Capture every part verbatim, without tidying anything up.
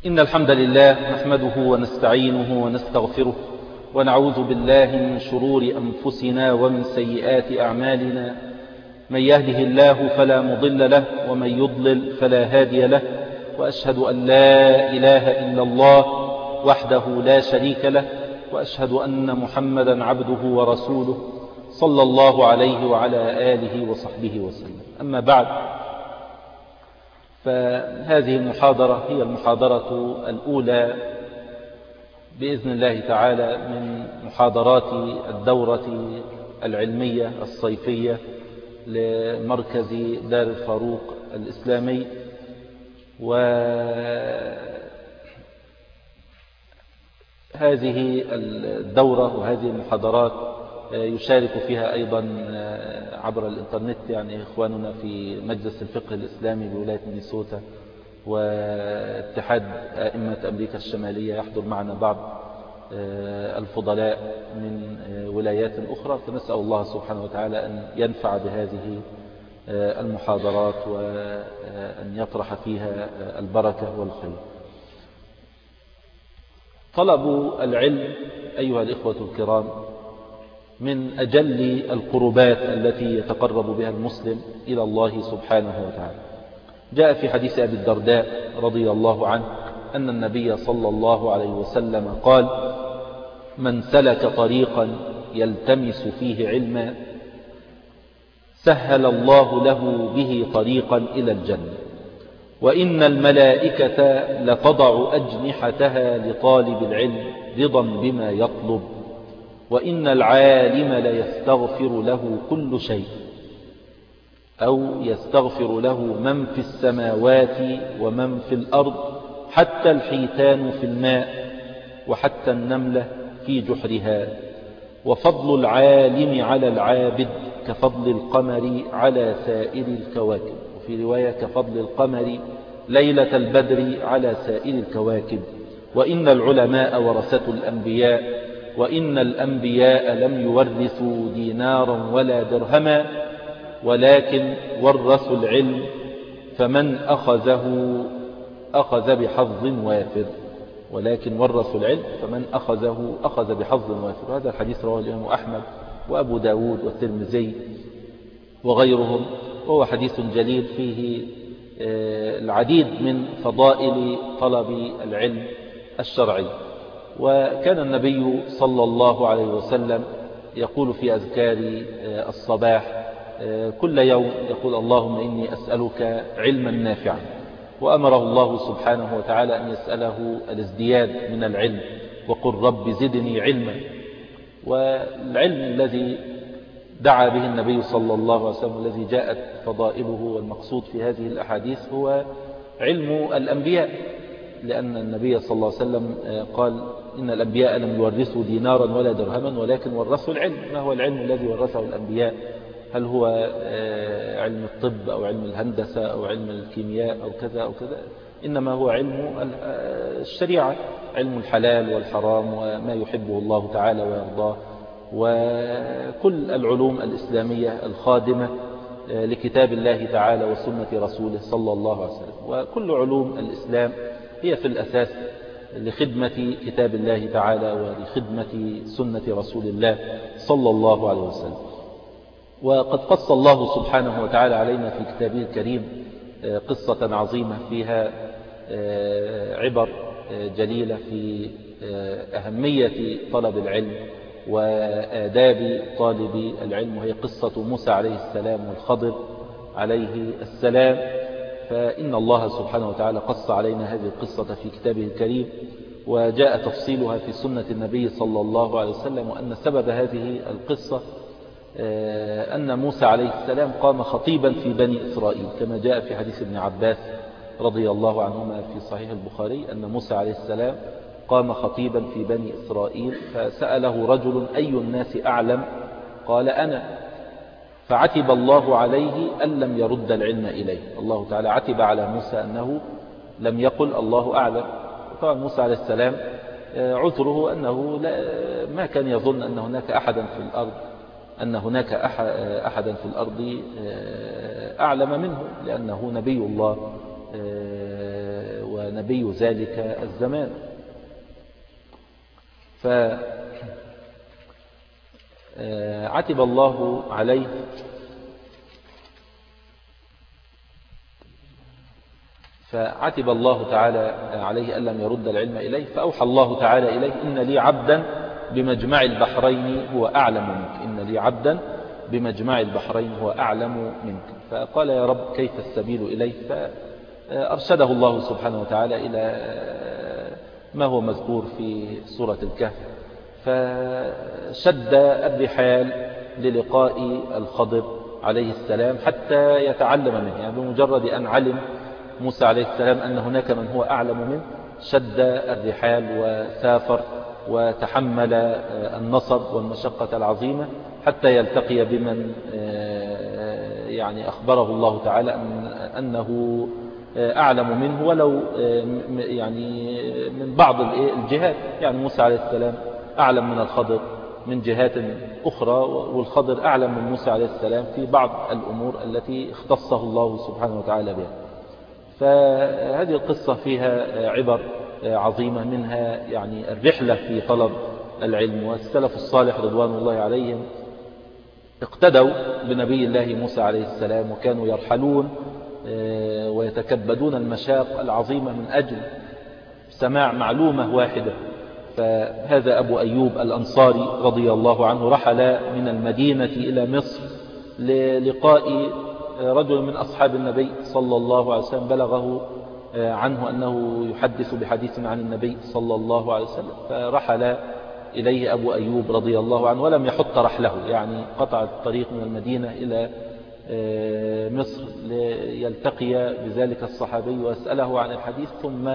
إن الحمد لله نحمده ونستعينه ونستغفره ونعوذ بالله من شرور أنفسنا ومن سيئات أعمالنا. من يهده الله فلا مضل له ومن يضلل فلا هادي له، وأشهد أن لا إله إلا الله وحده لا شريك له، وأشهد أن محمدا عبده ورسوله صلى الله عليه وعلى آله وصحبه وسلم. أما بعد، فهذه المحاضرة هي المحاضرة الأولى بإذن الله تعالى من محاضرات الدورة العلمية الصيفية لمركز دار الفاروق الإسلامي. وهذه الدورة وهذه المحاضرات يشارك فيها أيضا عبر الإنترنت يعني إخواننا في مجلس الفقه الإسلامي بولاية مينيسوتا واتحاد أئمة أمريكا الشمالية. يحضر معنا بعض الفضلاء من ولايات أخرى، فنسأل الله سبحانه وتعالى أن ينفع بهذه المحاضرات وأن يطرح فيها البركة والخير. طلب العلم أيها الإخوة الكرام من أجل القربات التي يتقرب بها المسلم إلى الله سبحانه وتعالى. جاء في حديث أبي الدرداء رضي الله عنه أن النبي صلى الله عليه وسلم قال: من سلك طريقا يلتمس فيه علما سهل الله له به طريقا إلى الجنة، وإن الملائكة لتضع أجنحتها لطالب العلم رضا بما يطلب، وإن العالم ليستغفر له كل شيء، أو يستغفر له من في السماوات ومن في الأرض، حتى الحيتان في الماء وحتى النملة في جحرها، وفضل العالم على العابد كفضل القمر على سائر الكواكب، وفي رواية كفضل القمر ليلة البدر على سائر الكواكب، وإن العلماء ورثة الأنبياء، وإن الأنبياء لم يورثوا دينارا ولا درهما ولكن ورثوا العلم، فمن أخذه أخذ بحظ وافر، ولكن ورثوا العلم فمن أخذه أخذ بحظ وافر. هذا الحديث رواه الإمام أحمد وأبو داود والترمذي وغيرهم، وهو حديث جليل فيه العديد من فضائل طلب العلم الشرعي. وكان النبي صلى الله عليه وسلم يقول في أذكار الصباح كل يوم يقول: اللهم إني أسألك علما نافعا، وأمره الله سبحانه وتعالى أن يسأله الازدياد من العلم، وقل رب زدني علما. والعلم الذي دعا به النبي صلى الله عليه وسلم الذي جاءت فضائله والمقصود في هذه الأحاديث هو علم الأنبياء، لأن النبي صلى الله عليه وسلم قال: إن الأنبياء لم يورثوا دينارا ولا درهما ولكن ورثوا العلم. ما هو العلم الذي ورثه الأنبياء؟ هل هو علم الطب أو علم الهندسة أو علم الكيمياء أو كذا أو كذا؟ إنما هو علم الشريعة، علم الحلال والحرام وما يحبه الله تعالى ويرضاه، وكل العلوم الإسلامية الخادمة لكتاب الله تعالى وسنة رسوله صلى الله عليه وسلم. وكل علوم الإسلام هي في الأساس لخدمة كتاب الله تعالى ولخدمة سنة رسول الله صلى الله عليه وسلم. وقد قص الله سبحانه وتعالى علينا في كتابه الكريم قصة عظيمة فيها عبر جليلة في أهمية طلب العلم وآداب طالب العلم، وهي قصة موسى عليه السلام والخضر عليه السلام. فإن الله سبحانه وتعالى قص علينا هذه القصة في كتابه الكريم، وجاء تفصيلها في سنة النبي صلى الله عليه وسلم. وأن سبب هذه القصة أن موسى عليه السلام قام خطيبا في بني إسرائيل، كما جاء في حديث ابن عباس رضي الله عنهما في صحيح البخاري أن موسى عليه السلام قام خطيبا في بني إسرائيل، فسأله رجل: أي الناس أعلم؟ قال: أنا. فعتب الله عليه أن لم يرد العلم إليه. الله تعالى عتب على موسى أنه لم يقل الله أعلم. طبعا موسى عليه السلام عذره أنه ما كان يظن أن هناك أحدا في الأرض أن هناك أحدا في الأرض أعلم منه، لأنه نبي الله نبي ذلك الزمان. فعتب الله عليه فعتب الله تعالى عليه أن لم يرد العلم إليه، فأوحى الله تعالى إليه: إن لي عبدا بمجمع البحرين هو أعلم منك إن لي عبدا بمجمع البحرين هو أعلم منك. فقال: يا رب كيف السبيل إليه؟ فأرشده الله سبحانه وتعالى إلى ما هو مذكور في سورة الكهف، فشد الرحال للقاء الخضر عليه السلام حتى يتعلم منه. يعني بمجرد أن علم موسى عليه السلام أن هناك من هو أعلم منه، شد الرحال وسافر وتحمل النصب والمشقة العظيمة حتى يلتقي بمن يعني أخبره الله تعالى أنه أعلم منه، ولو يعني من بعض الجهات. يعني موسى عليه السلام أعلم من الخضر من جهات أخرى، والخضر أعلم من موسى عليه السلام في بعض الأمور التي اختصه الله سبحانه وتعالى بها. فهذه القصة فيها عبر عظيمة، منها يعني الرحلة في طلب العلم. والسلف الصالح رضوان الله عليهم اقتدوا بنبي الله موسى عليه السلام، وكانوا يرحلون ويتكبدون المشاق العظيمة من أجل سماع معلومة واحدة. فهذا أبو أيوب الأنصاري رضي الله عنه رحل من المدينة إلى مصر للقاء رجل من أصحاب النبي صلى الله عليه وسلم، بلغه عنه أنه يحدث بحديث عن النبي صلى الله عليه وسلم، فرحل إليه أبو أيوب رضي الله عنه ولم يحط رحله، يعني قطع الطريق من المدينة إلى مصر ليلتقي بذلك الصحابي ويسأله عن الحديث، ثم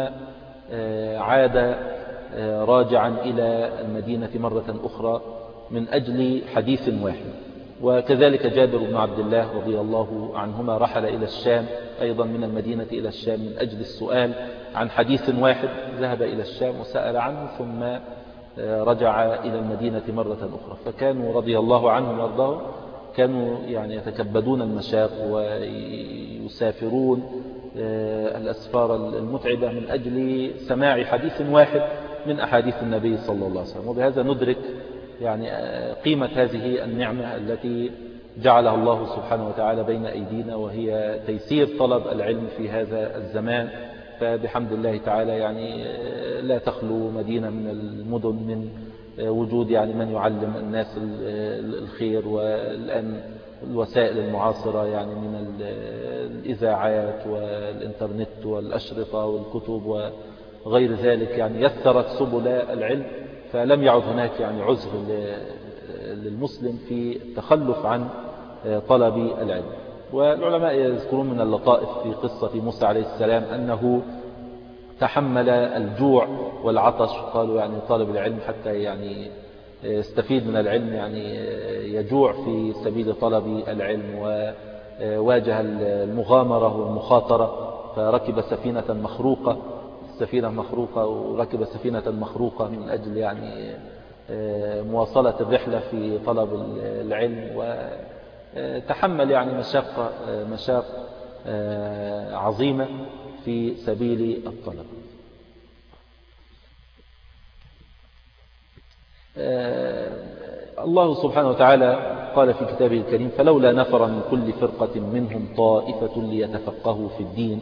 عاد راجعا إلى المدينة مرة أخرى من أجل حديث واحد. وكذلك جابر بن عبد الله رضي الله عنهما رحل إلى الشام أيضا من المدينة إلى الشام من أجل السؤال عن حديث واحد، ذهب إلى الشام وسأل عنه ثم رجع إلى المدينة مرة أخرى. فكانوا رضي الله عنهم وارضاهم كانوا يعني يتكبدون المشاق ويسافرون الأسفار المتعبة من أجل سماع حديث واحد من أحاديث النبي صلى الله عليه وسلم. وبهذا ندرك يعني قيمة هذه النعمة التي جعلها الله سبحانه وتعالى بين أيدينا، وهي تيسير طلب العلم في هذا الزمان. فبحمد الله تعالى يعني لا تخلو مدينة من المدن من وجود يعني من يعلم الناس الخير. والآن الوسائل المعاصرة يعني من الإذاعات والإنترنت والأشرطة والكتب وغير ذلك يعني يسرت سبل العلم، فلم يعد هناك يعني عذر للمسلم في التخلف عن طلب العلم. والعلماء يذكرون من اللطائف في قصة موسى عليه السلام أنه تحمل الجوع والعطش. قالوا يعني طالب العلم حتى يعني يستفيد من العلم يعني يجوع في سبيل طلب العلم، وواجه المغامرة والمخاطرة فركب سفينة مخروقة سفينة مخروقة وركب سفينة مخروقة من أجل يعني مواصلة الرحلة في طلب العلم، وتحمل يعني مشاق مشاق عظيمة في سبيل الطلب. الله سبحانه وتعالى قال في كتابه الكريم: فلولا نفر من كل فرقة منهم طائفة ليتفقهوا في الدين.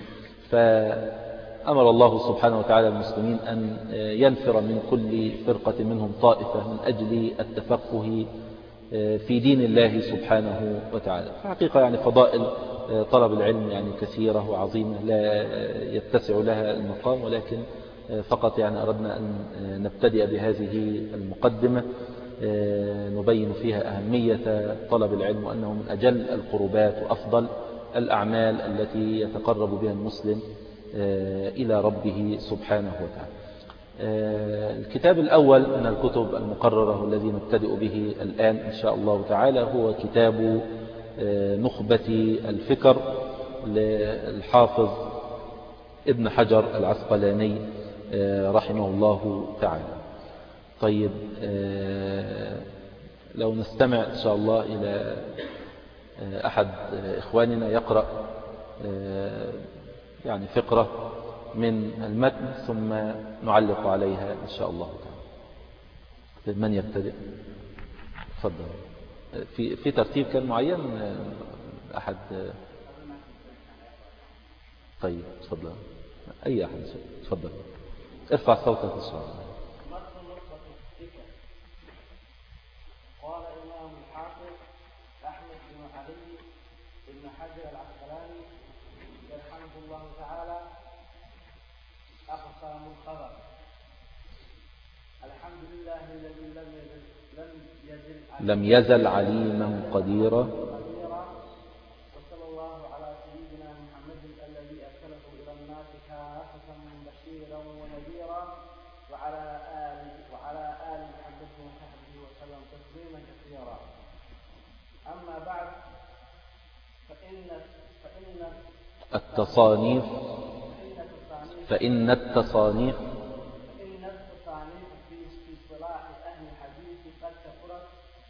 فأمر الله سبحانه وتعالى المسلمين أن ينفر من كل فرقة منهم طائفة من أجل التفقه في دين الله سبحانه وتعالى. حقيقة يعني فضائل طلب العلم يعني كثيرة وعظيمة لا يتسع لها المقام، ولكن فقط يعني أردنا أن نبتدئ بهذه المقدمة نبين فيها أهمية طلب العلم، وأنه من أجل القربات وأفضل الأعمال التي يتقرب بها المسلم إلى ربه سبحانه وتعالى. الكتاب الأول من الكتب المقررة والذي نبتدئ به الآن إن شاء الله تعالى هو كتاب نخبة الفكر للحافظ ابن حجر العسقلاني رحمه الله تعالى. طيب لو نستمع إن شاء الله إلى أحد إخواننا يقرأ يعني فقرة من المتن ثم نعلق عليها إن شاء الله تعالى. من يبتدئ؟ تفضل. في في ترتيب كان معين أحد؟ طيب تفضل أي أحد تفضل ارفع صوتك إن شاء الله. قال الإمام الحافظ أحمد بن علي بن حجر العسقلاني يرحمه الله تعالى: أقسام الخبر. الحمد لله الذي لم يزل لم يزل لم يزل عليما قديرا. وصلى الله على سيدنا محمد الذي أرسله إلى الناس كافة بشيرا ونذيرا وعلى آله وعلى آل محمد وصحبه وسلم تسليما كثيرا. أما بعد فإن فإن التصانيف فإن التصانيف فإن التصانيف فإن التصانيف في اصطلاح أهل الحديث قد كثرت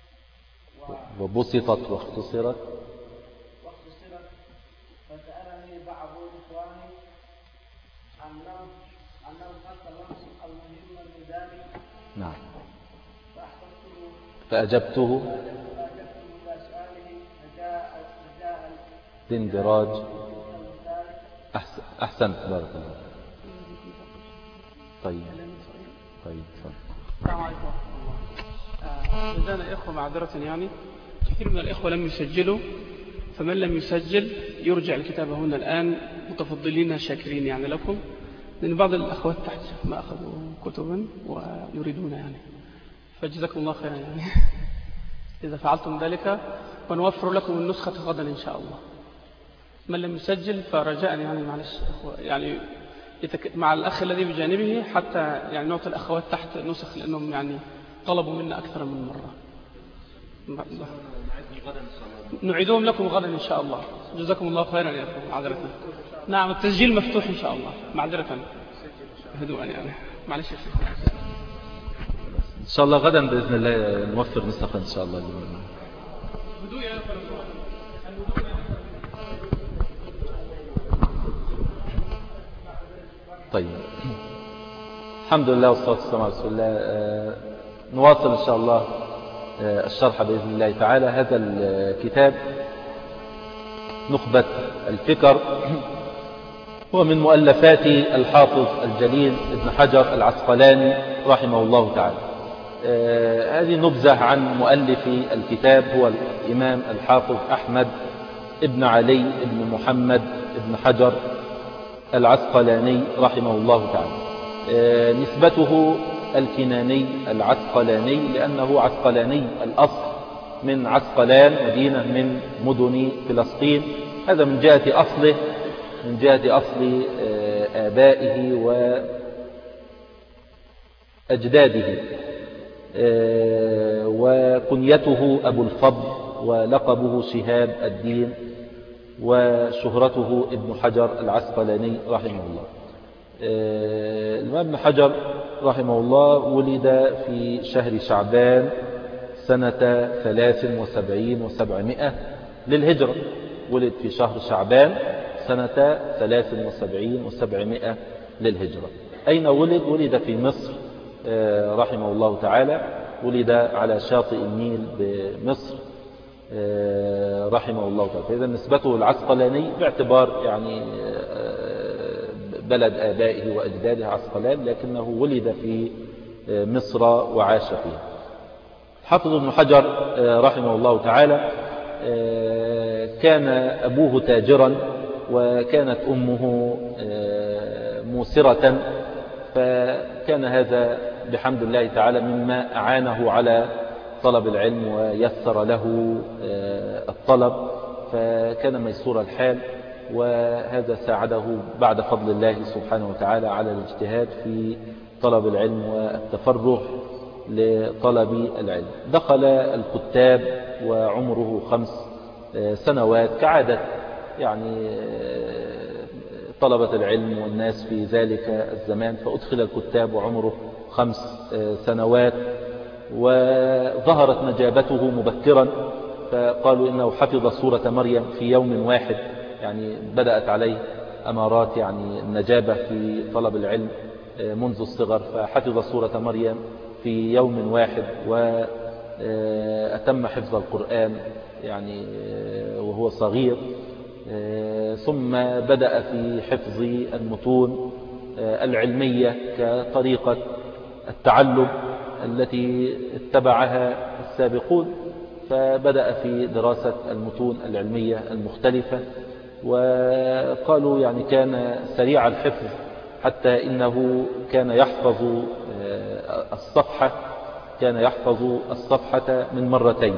وبسطت واختصرت. واختصرت فسألني بعض إخواني أنهم أنهم مثلا المهم من ذلك. نعم. فأحببته فأجبته فأجبته إلى سؤاله رجاء رجاء باندراج. المثال. أحسن أحسنت بارك الله. طيب طيب تفضل. السلام عليكم ورحمة الله. لدينا إخوة معذرة، يعني كثير من الإخوة لم يسجلوا، فمن لم يسجل يرجع الكتاب هنا الآن متفضلين شاكرين يعني لكم، لأن بعض الأخوات تحت ما أخذوا كتبا ويريدون يعني، فجزاكم الله خيرا يعني إذا فعلتم ذلك، ونوفر لكم النسخة غدا إن شاء الله. من لم يسجل فرجاء يعني معلش يعني يتك... مع الأخ الذي بجانبه حتى يعني نعطي الأخوات تحت نسخ، لأنهم يعني طلبوا منا أكثر من مرة. نعيدهم لكم غدا إن شاء الله. جزاكم الله خيرا يا أخوة. معذرة. نعم التسجيل مفتوح إن شاء الله. معذرة هدوءا يعني معلش يا شيخ. إن شاء الله غدا بإذن الله نوفر نسخة إن شاء الله. هدوء يا أخوة. طيب الحمد لله والصلاة والسلام على رسول الله. آه نواصل إن شاء الله آه الشرح بإذن الله تعالى. هذا الكتاب نخبة الفكر هو من مؤلفات الحافظ الجليل ابن حجر العسقلاني رحمه الله تعالى. آه هذه نبذة عن مؤلف الكتاب، هو الإمام الحافظ أحمد ابن علي ابن محمد ابن حجر العسقلاني رحمه الله تعالى. آه نسبته الكناني العسقلاني لأنه عسقلاني الأصل من عسقلان، مدينة من مدن فلسطين. هذا من جهة أصله، من جهة أصل آه آبائه وأجداده. آه وكنيته أبو الفضل، ولقبه شهاب الدين، وشهرته ابن حجر العسقلاني رحمه الله. الإمام ابن حجر رحمه الله ولد في شهر شعبان سنة ثلاث وسبعين وسبعمائة للهجرة. ولد في شهر شعبان سنة ثلاث وسبعين وسبعمائة للهجرة. أين ولد؟ ولد في مصر رحمه الله تعالى. ولد على شاطئ النيل بمصر رحمه الله تعالى. فإذا نسبته العسقلاني باعتبار يعني بلد آبائه وأجداده عسقلان، لكنه ولد في مصر وعاش فيها. حافظ ابن حجر رحمه الله تعالى كان أبوه تاجرا، وكانت أمه موسرة، فكان هذا بحمد الله تعالى مما أعانه على طلب العلم ويسر له الطلب، فكان ميسور الحال، وهذا ساعده بعد فضل الله سبحانه وتعالى على الاجتهاد في طلب العلم والتفرغ لطلب العلم. دخل الكتاب وعمره خمس سنوات كعادة يعني طلبة العلم والناس في ذلك الزمان، فأدخل الكتاب وعمره خمس سنوات، وظهرت نجابته مبكرا، فقالوا إنه حفظ سورة مريم في يوم واحد، يعني بدأت عليه أمارات يعني النجابة في طلب العلم منذ الصغر، فحفظ سورة مريم في يوم واحد وأتم حفظ القرآن يعني وهو صغير. ثم بدأ في حفظ المتون العلمية كطريقة التعلم التي اتبعها السابقون، فبدأ في دراسة المتون العلمية المختلفة. وقالوا يعني كان سريع الحفظ حتى إنه كان يحفظ الصفحة كان يحفظ الصفحة من مرتين،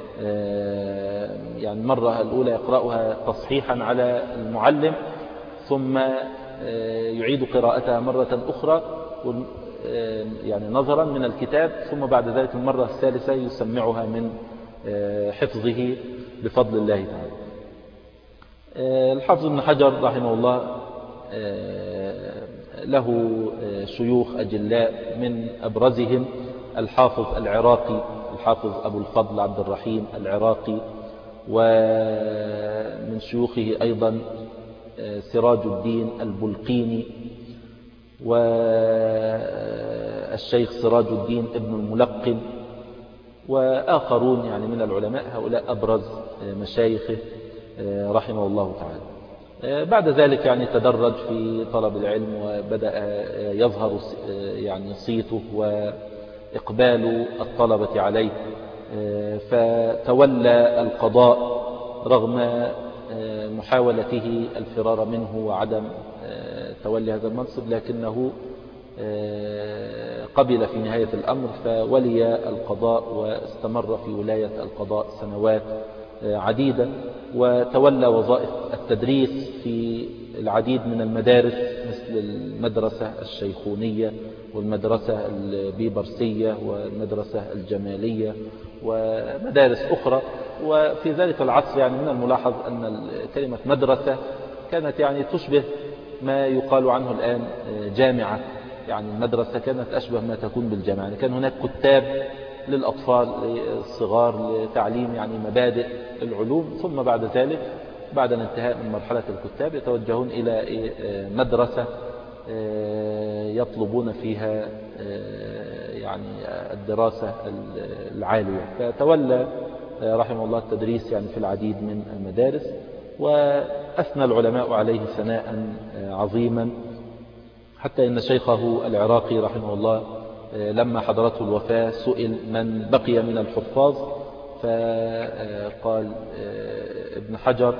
يعني المرة الأولى يقرأها تصحيحا على المعلم، ثم يعيد قراءتها مرة أخرى يعني نظرا من الكتاب، ثم بعد ذلك المرة الثالثة يسمعها من حفظه بفضل الله تعالى. الحافظ ابن حجر رحمه الله له شيوخ أجلاء، من أبرزهم الحافظ العراقي الحافظ أبو الفضل عبد الرحيم العراقي، ومن شيوخه أيضا سراج الدين البلقيني، والشيخ سراج الدين ابن الملقن، وآخرون يعني من العلماء. هؤلاء أبرز مشايخه رحمه الله تعالى. بعد ذلك يعني تدرج في طلب العلم، وبدأ يظهر يعني صيته وإقبال الطلبة عليه، فتولى القضاء رغم محاولته الفرار منه وعدم تولي هذا المنصب، لكنه قبل في نهاية الأمر فولي القضاء واستمر في ولاية القضاء سنوات عديدة، وتولى وظائف التدريس في العديد من المدارس مثل المدرسة الشيخونية والمدرسة البيبرسية والمدرسة الجمالية ومدارس أخرى. وفي ذلك العصر يعني من الملاحظ أن كلمة مدرسة كانت يعني تشبه ما يقال عنه الآن جامعة، يعني المدرسة كانت أشبه ما تكون بالجامعة، يعني كان هناك كتاب للأطفال الصغار لتعليم يعني مبادئ العلوم، ثم بعد ذلك بعد الانتهاء من مرحلة الكتاب يتوجهون إلى مدرسة يطلبون فيها يعني الدراسة العالية. فتولى رحمه الله التدريس يعني في العديد من المدارس، وأثنى العلماء عليه ثناء عظيما، حتى إن شيخه العراقي رحمه الله لما حضرته الوفاة سئل من بقي من الحفاظ، فقال ابن حجر،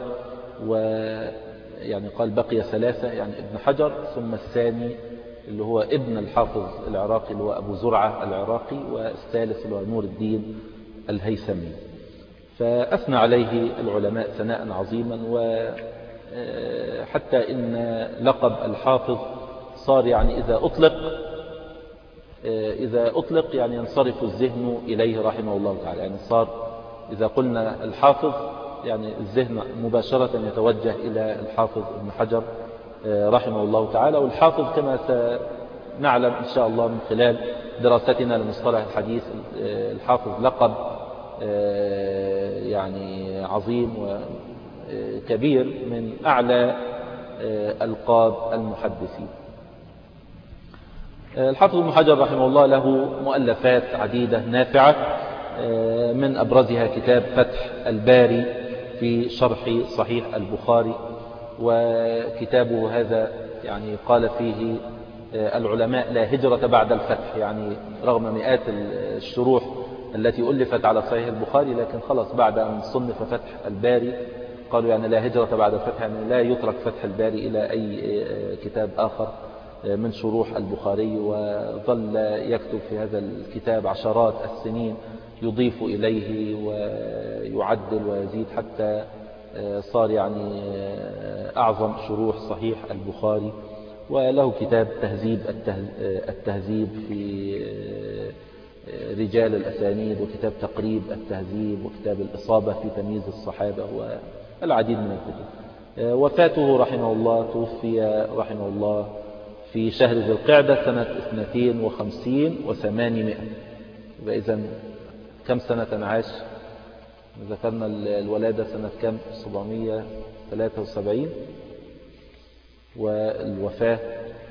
ويعني قال بقي ثلاثة، يعني ابن حجر ثم الثاني اللي هو ابن الحافظ العراقي اللي هو أبو زرعة العراقي، والثالث اللي هو نور الدين الهيثمي. فأثنى عليه العلماء ثناء عظيما، وحتى إن لقب الحافظ صار يعني إذا أطلق إذا أطلق يعني ينصرف الذهن إليه رحمه الله تعالى، يعني صار إذا قلنا الحافظ يعني الذهن مباشرة يتوجه إلى الحافظ ابن حجر رحمه الله تعالى. والحافظ كما سنعلم إن شاء الله من خلال دراستنا لمصطلح الحديث، الحافظ لقب يعني عظيم وكبير من أعلى ألقاب المحدثين. الحافظ ابن حجر رحمه الله له مؤلفات عديدة نافعة، من أبرزها كتاب فتح الباري في شرح صحيح البخاري، وكتابه هذا يعني قال فيه العلماء لا هجرة بعد الفتح، يعني رغم مئات الشروح التي ألفت على صحيح البخاري، لكن خلص بعد أن صنف فتح الباري قالوا يعني لا هجرة بعد الفتح، يعني لا يترك فتح الباري إلى أي كتاب آخر من شروح البخاري. وظل يكتب في هذا الكتاب عشرات السنين يضيف إليه ويعدل ويزيد، حتى صار يعني أعظم شروح صحيح البخاري. وله كتاب تهذيب التهذيب في رجال الأسانيد، وكتاب تقريب التهذيب، وكتاب الإصابة في تمييز الصحابة، والعديد من الكتب. وفاته رحمه الله، توفي رحمه الله في شهر ذي القعدة سنة اثنتين وخمسين وثمانمائة. إذن كم سنة عاش؟ ذكرنا الولادة سنة كم؟ سبعمائة وثلاثة وسبعين. والوفاة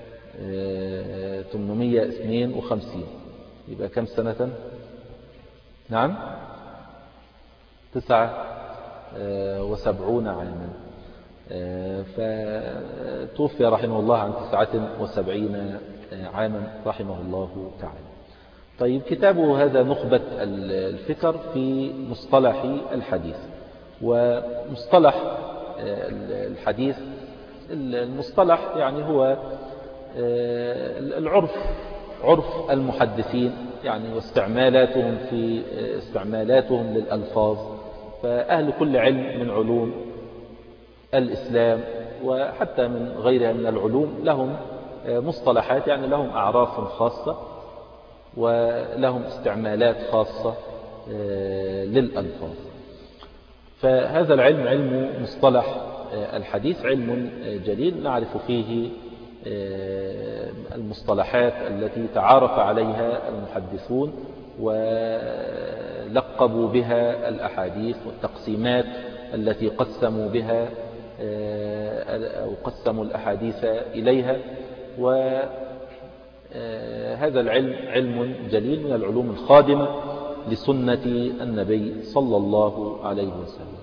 ثمانمائة واثنين وخمسين، يبقى كم سنة؟ نعم تسعة وسبعون عاما. فتوفي رحمه الله عن تسعة وسبعين عاما رحمه الله تعالى. طيب، كتابه هذا نخبة الفكر في مصطلح الحديث. ومصطلح الحديث، المصطلح يعني هو العرف، عرف المحدثين يعني، واستعمالاتهم في استعمالاتهم للألفاظ. فأهل كل علم من علوم الإسلام وحتى من غيرها من العلوم لهم مصطلحات، يعني لهم أعراف خاصة ولهم استعمالات خاصة للألفاظ. فهذا العلم علم مصطلح الحديث علم جليل نعرف فيه المصطلحات التي تعارف عليها المحدثون ولقبوا بها الأحاديث، والتقسيمات التي قسموا بها أو قسموا الأحاديث إليها. وهذا العلم علم جليل من العلوم الخادمة لسنة النبي صلى الله عليه وسلم.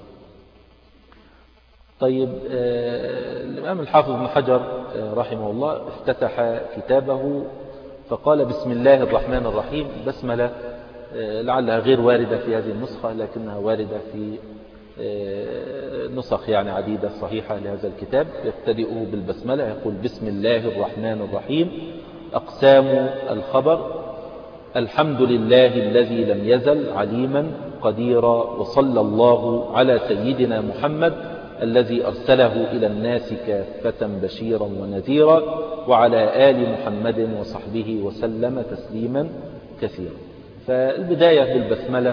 طيب، الإمام الحافظ بن حجر رحمه الله افتتح كتابه فقال: بسم الله الرحمن الرحيم. بسملة لعلها غير واردة في هذه النسخة، لكنها واردة في نسخ يعني عديدة صحيحة لهذا الكتاب. يبتدئه بالبسملة، يقول: بسم الله الرحمن الرحيم. أقسام الخبر: الحمد لله الذي لم يزل عليما قديرا، وصلى الله على سيدنا محمد الذي أرسله إلى الناس كافة بشيرا ونذيرا، وعلى آل محمد وصحبه وسلم تسليما كثيرا. فالبداية بالبسملة،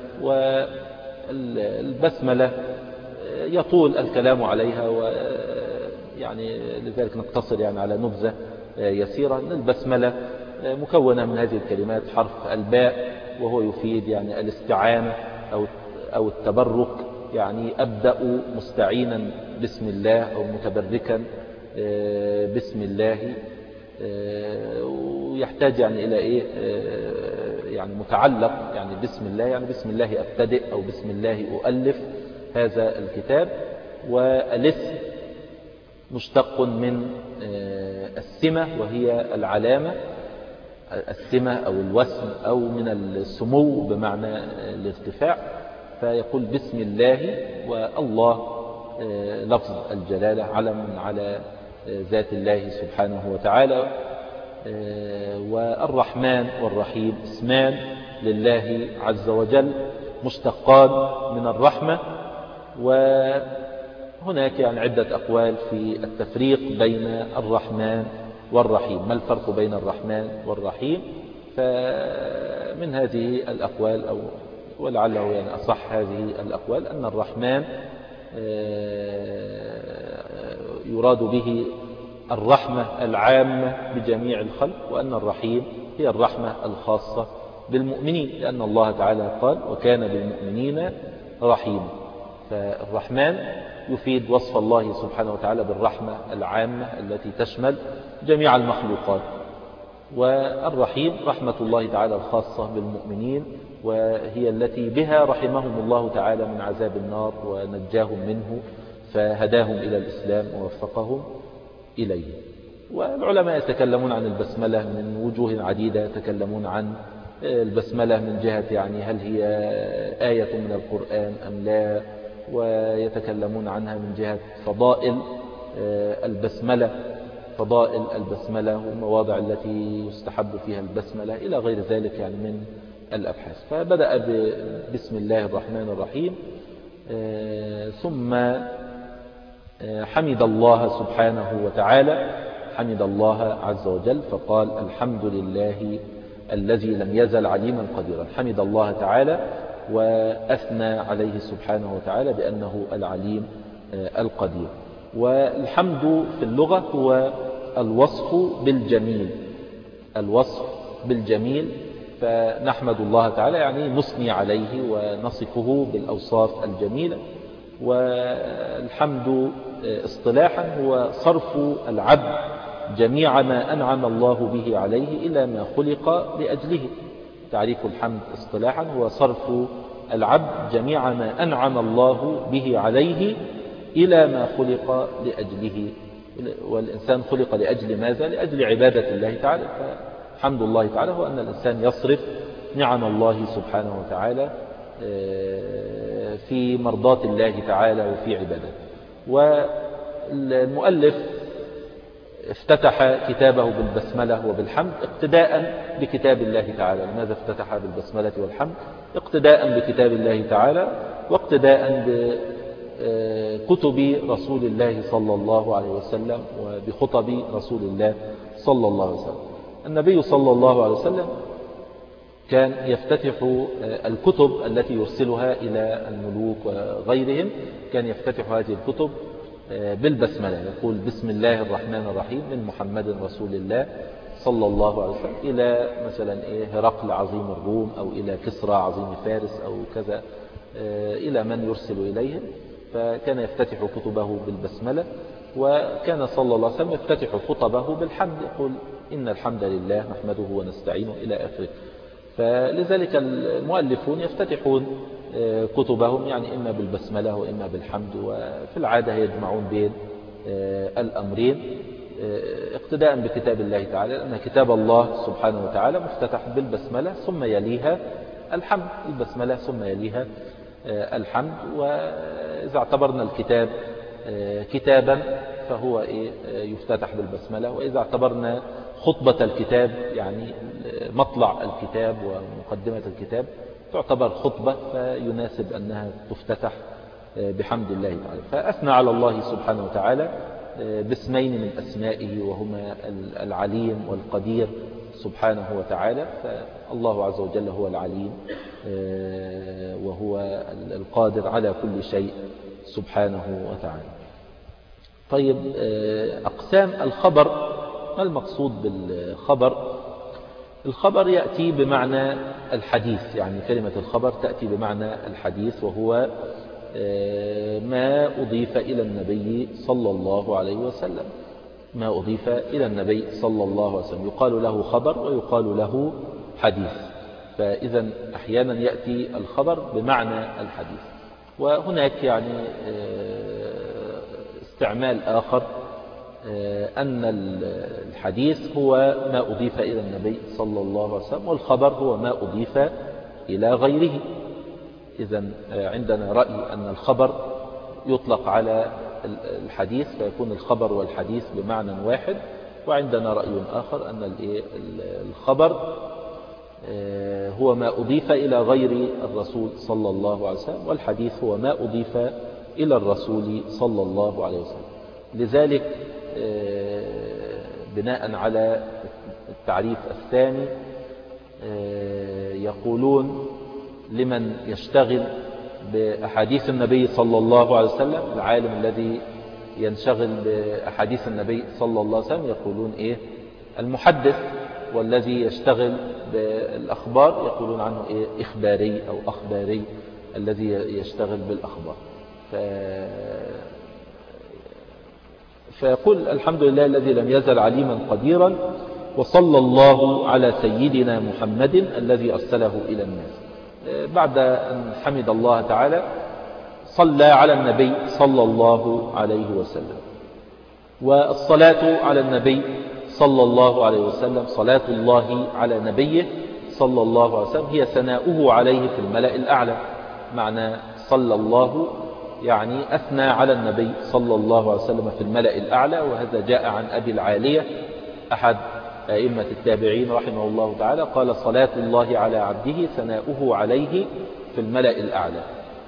والبسملة يطول الكلام عليها، ويعني لذلك نقتصر يعني على نبذة يسيرة. البسملة مكونة من هذه الكلمات: حرف الباء، وهو يفيد يعني الاستعانة أو أو التبرك، يعني أبدأ مستعينا بسم الله أو متبركا بسم الله. ويحتاج يعني إلى إيه يعني متعلق، يعني بسم الله يعني بسم الله أبتدئ أو بسم الله أؤلف هذا الكتاب. والاسم مشتق من السمة، وهي العلامة، السمة أو الوسم أو من السمو بمعنى الارتفاع. فيقول بسم الله، والله لفظ الجلالة علم على ذات الله سبحانه وتعالى. والرحمن والرحيم اسمان لله عز وجل مشتقان من الرحمة. وهناك يعني عدة أقوال في التفريق بين الرحمن والرحيم. ما الفرق بين الرحمن والرحيم؟ فمن هذه الأقوال، أو ولعله يعني أصح هذه الأقوال، أن الرحمن يراد به الرحمة العامة بجميع الخلق، وأن الرحيم هي الرحمة الخاصة بالمؤمنين، لأن الله تعالى قال: وكان بالمؤمنين رحيما. فالرحمن يفيد وصف الله سبحانه وتعالى بالرحمة العامة التي تشمل جميع المخلوقات. والرحيم رحمة الله تعالى الخاصة بالمؤمنين، وهي التي بها رحمهم الله تعالى من عذاب النار ونجاهم منه، فهداهم إلى الإسلام ووفقهم إليه. والعلماء يتكلمون عن البسملة من وجوه عديدة. يتكلمون عن البسملة من جهة يعني هل هي آية من القرآن أم لا، ويتكلمون عنها من جهة فضائل البسملة، فضائل البسملة والمواضع التي يستحب فيها البسملة إلى غير ذلك يعني من الأبحاث. فبدأ بسم الله الرحمن الرحيم، ثم حمد الله سبحانه وتعالى، حمد الله عز وجل، فقال: الحمد لله الذي لم يزل عليما قديرا. حمد الله تعالى وأثنى عليه سبحانه وتعالى بأنه العليم القدير. والحمد في اللغة هو الوصف بالجميل، الوصف بالجميل. فنحمد الله تعالى يعني نثني عليه ونصفه بالأوصاف الجميلة. والحمد اصطلاحا هو صرف العبد جميع ما أنعم الله به عليه إلى ما خلق لأجله. تعريف الحمد اصطلاحا هو صرف العبد جميع ما أنعم الله به عليه إلى ما خلق لأجله. والإنسان خلق لأجل ماذا؟ لأجل عبادة الله تعالى. فحمد الله تعالى هو أن الإنسان يصرف نعم الله سبحانه وتعالى في مرضاة الله تعالى وفي عبادته. والمؤلف افتتح كتابه بالبسملة وبالحمد اقتداء بكتاب الله تعالى. لماذا افتتح بالبسملة والحمد؟ اقتداء بكتاب الله تعالى واقتداء بكتب رسول الله صلى الله عليه وسلم وبخطب رسول الله صلى الله عليه وسلم. النبي صلى الله عليه وسلم كان يفتتح الكتب التي يرسلها إلى الملوك وغيرهم، كان يفتتح هذه الكتب بالبسملة، يقول بسم الله الرحمن الرحيم من محمد رسول الله صلى الله عليه وسلم إلى مثلا هرقل عظيم الروم أو إلى كسرى عظيم فارس أو كذا إلى من يرسل إليهم. فكان يفتتح كتبه بالبسملة، وكان صلى الله عليه وسلم يفتتح خطبه بالحمد، يقول إن الحمد لله نحمده ونستعينه إلى آخره. فلذلك المؤلفون يفتتحون كتبهم يعني إما بالبسملة وإما بالحمد، وفي العادة يجمعون بين الأمرين اقتداء بكتاب الله تعالى، لأن كتاب الله سبحانه وتعالى مفتتح بالبسملة ثم يليها الحمد، البسملة ثم يليها الحمد. وإذا اعتبرنا الكتاب كتابا فهو يفتتح بالبسملة، وإذا اعتبرنا خطبة الكتاب يعني مطلع الكتاب ومقدمة الكتاب تعتبر خطبة، فيناسب أنها تفتتح بحمد الله تعالى. فأثنى على الله سبحانه وتعالى باسمين من أسمائه وهما العليم والقدير سبحانه وتعالى. فالله عز وجل هو العليم وهو القادر على كل شيء سبحانه وتعالى. طيب، أقسام الخبر، ما المقصود بالخبر؟ الخبر يأتي بمعنى الحديث، يعني كلمة الخبر تأتي بمعنى الحديث، وهو ما أضيف إلى النبي صلى الله عليه وسلم، ما أضيف إلى النبي صلى الله عليه وسلم يقال له خبر ويقال له حديث. فإذا أحيانا يأتي الخبر بمعنى الحديث. وهناك يعني استعمال آخر أن الحديث هو ما أضيف إلى النبي صلى الله عليه وسلم، والخبر هو ما أضيف إلى غيره. إذا عندنا رأي أن الخبر يطلق على الحديث فيكون الخبر والحديث بمعنى واحد، وعندنا رأي آخر أن الخبر هو ما أضيف إلى غير الرسول صلى الله عليه وسلم، والحديث هو ما أضيف إلى الرسول صلى الله عليه وسلم. لذلك بناء على التعريف الثاني يقولون لمن يشتغل بأحاديث النبي صلى الله عليه وسلم، العالم الذي ينشغل بأحاديث النبي صلى الله عليه وسلم يقولون إيه؟ المحدث. والذي يشتغل بالأخبار يقولون عنه إيه؟ إخباري أو أخباري، الذي يشتغل بالأخبار. ف... فيقول الحمد لله الذي لم يزل عليما قديرا، وصلى الله على سيدنا محمد الذي أرسله إلى الناس. بعد أن حمد الله تعالى صلى على النبي صلى الله عليه وسلم. والصلاة على النبي صلى الله عليه وسلم، صلاة الله على نبيه صلى الله عليه وسلم، هي ثناؤه عليه في الملأ الأعلى. معنى صلى الله يعني أثنى على النبي صلى الله عليه وسلم في الملأ الأعلى. وهذا جاء عن أبي العالية أحد أئمة التابعين رحمه الله تعالى، قال صلاة الله على عبده ثناؤه عليه في الملأ الأعلى.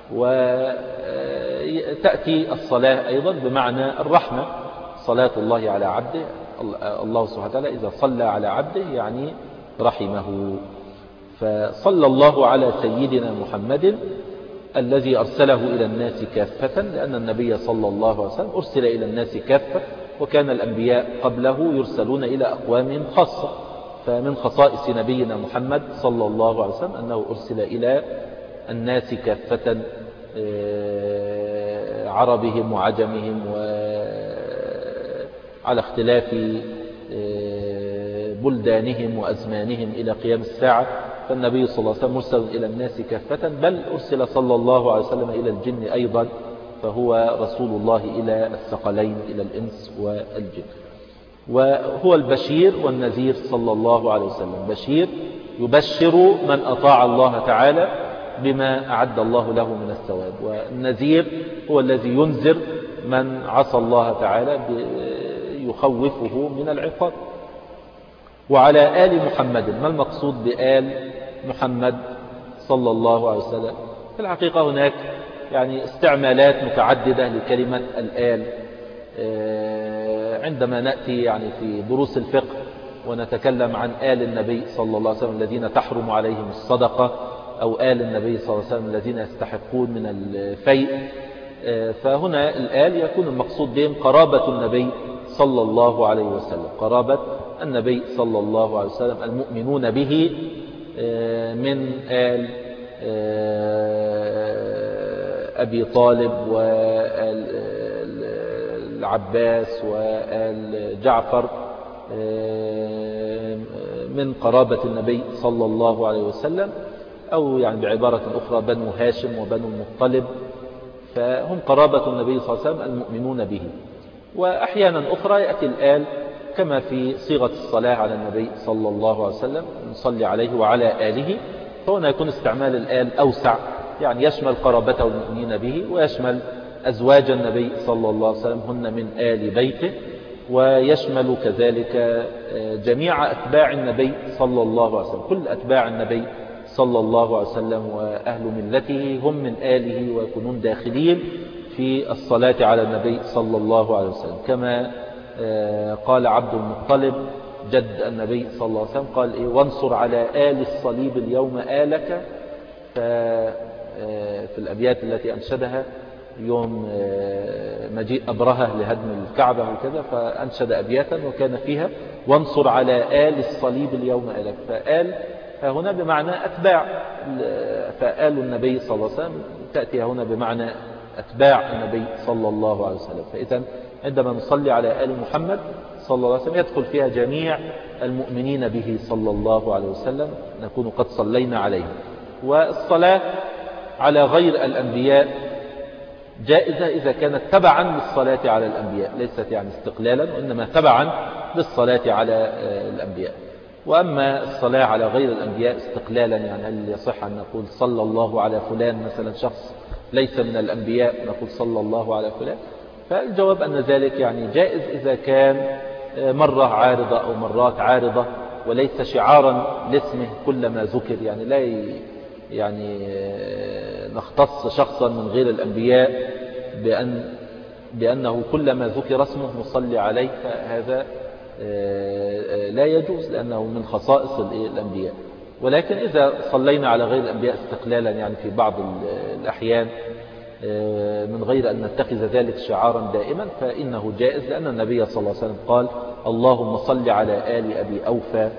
وتأتي الصلاة أيضا بمعنى الرحمة، صلاة الله على عبده، الله سبحانه وتعالى إذا صلى على عبده يعني رحمه. فصلى الله على سيدنا محمد الذي أرسله إلى الناس كافة، لأن النبي صلى الله عليه وسلم أرسل إلى الناس كافة، وكان الأنبياء قبله يرسلون إلى أقوام خاصة. فمن خصائص نبينا محمد صلى الله عليه وسلم أنه أرسل إلى الناس كافة عربهم وعجمهم وعلى اختلاف بلدانهم وأزمانهم إلى قيام الساعة. فالنبي صلى الله عليه وسلم مرسل إلى الناس كافة، بل أرسل صلى الله عليه وسلم إلى الجن أيضا، فهو رسول الله إلى الثقلين، إلى الإنس والجن. وهو البشير والنذير صلى الله عليه وسلم. بشير يبشر من أطاع الله تعالى بما أعد الله له من الثواب، والنذير هو الذي ينذر من عصى الله تعالى يخوفه من العقاب. وعلى آل محمد، ما المقصود بآل محمد صلى الله عليه وسلم؟ في الحقيقة هناك يعني استعمالات متعددة لكلمة الآل. عندما نأتي يعني في دروس الفقه ونتكلم عن آل النبي صلى الله عليه وسلم الذين تحرم عليهم الصدقة، أو آل النبي صلى الله عليه وسلم الذين يستحقون من الفيء، فهنا الآل يكون المقصود بهم قرابة النبي صلى الله عليه وسلم، قرابة النبي صلى الله عليه وسلم المؤمنون به من آل أبي طالب والعباس وآل جعفر، من قرابة النبي صلى الله عليه وسلم، أو يعني بعبارة أخرى بنو هاشم وبنو المطلب، فهم قرابة النبي صلى الله عليه وسلم المؤمنون به. وأحيانا أخرى يأتي الآل كما في صيغة الصلاة على النبي صلى الله عليه وسلم، نصلي عليه وعلى آله، فهنا يكون استعمال الآل أوسع، يعني يشمل قرابته المؤمنين به، ويشمل أزواج النبي صلى الله عليه وسلم هن من آل بيته، ويشمل كذلك جميع أتباع النبي صلى الله عليه وسلم. كل أتباع النبي صلى الله عليه وسلم وأهل ملته هم من آله ويكونون داخلين في الصلاة على النبي صلى الله عليه وسلم. كما قال عبد المطلب جد النبي صلى الله عليه وسلم، قال إيه؟ وانصر على آل الصليب اليوم آلك. في الأبيات التي أنشدها يوم مجيء أبرهة لهدم الكعبة وكذا، فأنشد أبياتا وكان فيها وانصر على آل الصليب اليوم آلك. فآل هنا بمعنى أتباع، فآل النبي صلى الله عليه وسلم تأتي هنا بمعنى أتباع النبي صلى الله عليه وسلم. فإذا عندما نصلي على آل محمد صلى الله عليه وسلم يدخل فيها جميع المؤمنين به صلى الله عليه وسلم، نكون قد صلينا عليه. والصلاة على غير الأنبياء جائزة إذا كانت تبعا للصلاة على الأنبياء، ليست يعني استقلالا، وإنما تبعا للصلاة على الأنبياء. وأما الصلاة على غير الأنبياء استقلالا، يعني هل يصح أن نقول صلى الله على فلان مثلا، شخص ليس من الأنبياء نقول صلى الله على فلان؟ فالجواب أن ذلك يعني جائز إذا كان مرة عارضة أو مرات عارضة، وليس شعارا لاسمه كلما ذكر، يعني لا يعني نختص شخصا من غير الأنبياء بأن بأنه كلما ذكر اسمه نصلي عليه، فهذا لا يجوز لأنه من خصائص الأنبياء. ولكن إذا صلينا على غير الأنبياء استقلالا، يعني في بعض الأحيان من غير أن نتخذ ذلك شعارا دائما، فإنه جائز، لأن النبي صلى الله عليه وسلم قال اللهم صل على آل أبي أوفى.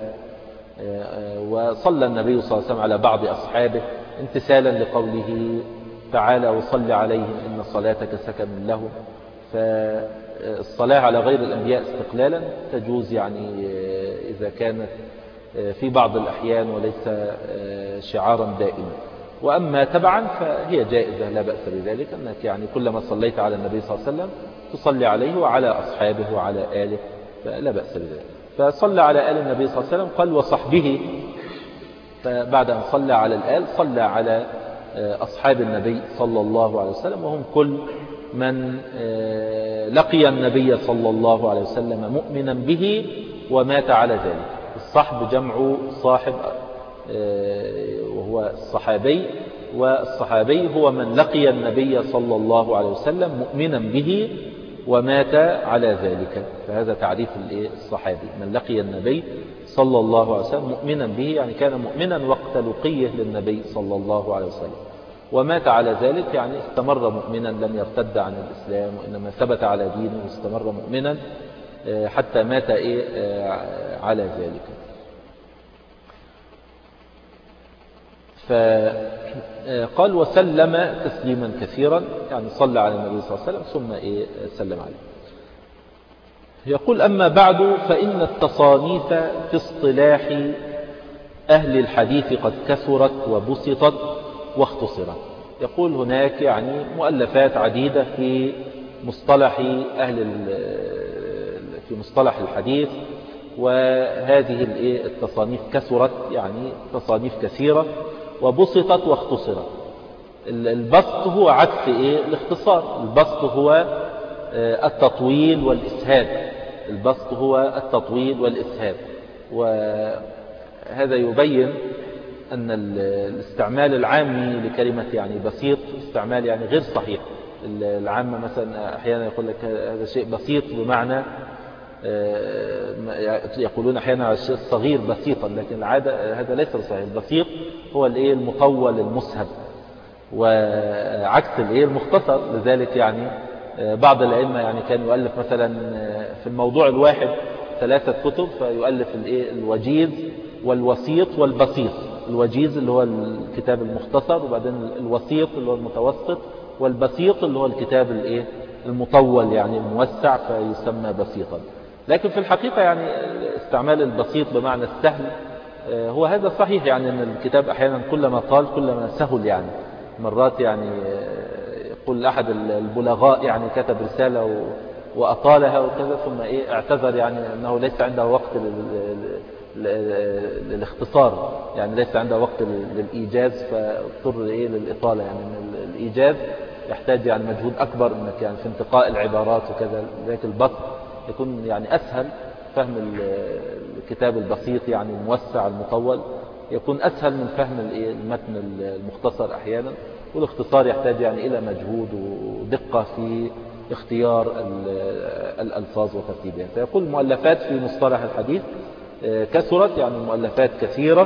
وصلى النبي صلى الله عليه وسلم على بعض أصحابه امتثالا لقوله تعالى وصل عليهم إن صلاتك سكن لهم. فالصلاة على غير الأنبياء استقلالا تجوز يعني إذا كانت في بعض الأحيان وليس شعارا دائما. وأما تبعا فهي جائزة لا بأس بذلك، أنك يعني كلما صليت على النبي صلى الله عليه وسلم تصلي عليه وعلى أصحابه وعلى آله، فلا بأس بذلك. فصلى على آل النبي صلى الله عليه وسلم قال وصحبه، فبعد أن صلى على الآل صلى على أصحاب النبي صلى الله عليه وسلم، وهم كل من لقي النبي صلى الله عليه وسلم مؤمنا به ومات على ذلك. الصحب جمع صاحب وهو الصحابي، والصحابي هو من لقي النبي صلى الله عليه وسلم مؤمنا به ومات على ذلك. فهذا تعريف الصحابي، من لقي النبي صلى الله عليه وسلم مؤمنا به، يعني كان مؤمنا وقت لقيه للنبي صلى الله عليه وسلم، ومات على ذلك يعني استمر مؤمنا لم يرتد عن الإسلام، وإنما ثبت على دينه واستمر مؤمنا حتى مات على ذلك. قال وسلم تسليما كثيرا، يعني صلى على النبي صلى الله عليه وسلم ثم إيه سلم عليه. يقول أما بعد فإن التصانيف في اصطلاح أهل الحديث قد كثرت وبسطت واختصرت. يقول هناك يعني مؤلفات عديدة في مصطلح أهل في مصطلح الحديث، وهذه التصانيف كثرت يعني تصانيف كثيرة وبسطت واختصرت. البسط هو عكس إيه الاختصار. البسط هو التطويل والإسهاب. البسط هو التطويل والإسهاب، وهذا يبين أن الاستعمال العامي لكلمة يعني بسيط استعمال يعني غير صحيح. العامة مثلا أحيانا يقول لك هذا شيء بسيط بمعنى يقولون أحيانا على الشيء الصغير بسيطا، لكن العادة هذا ليس صحيح. البسيط هو الايه المطول المسهب، وعكس الايه المختصر. لذلك يعني بعض الأئمة يعني كان يؤلف مثلا في الموضوع الواحد ثلاثة كتب، فيؤلف الايه الوجيز والوسيط والبسيط. الوجيز اللي هو الكتاب المختصر، وبعدين الوسيط اللي هو المتوسط، والبسيط اللي هو الكتاب الايه المطول يعني الموسع فيسمى بسيطا. لكن في الحقيقة يعني استعمال البسيط بمعنى السهل هو هذا صحيح، يعني ان الكتاب احيانا كلما طال كلما سهل. يعني مرات يعني يقول احد البلغاء يعني كتب رسالة واطالها وكذا، ثم ايه اعتذر يعني انه ليس عنده وقت للاختصار، يعني ليس عنده وقت للإيجاز، فاضطر ايه للإطالة. يعني الإيجاز يحتاج يعني مجهود أكبر انك يعني في انتقاء العبارات وكذا. لذلك البسط يكون يعني أسهل. فهم الكتاب البسيط يعني الموسع المطول يكون أسهل من فهم المتن المختصر أحيانا. والاختصار يحتاج يعني إلى مجهود ودقة في اختيار الألفاظ وترتيبها. فيقول مؤلفات في مصطلح الحديث كثرت، يعني مؤلفات كثيرة،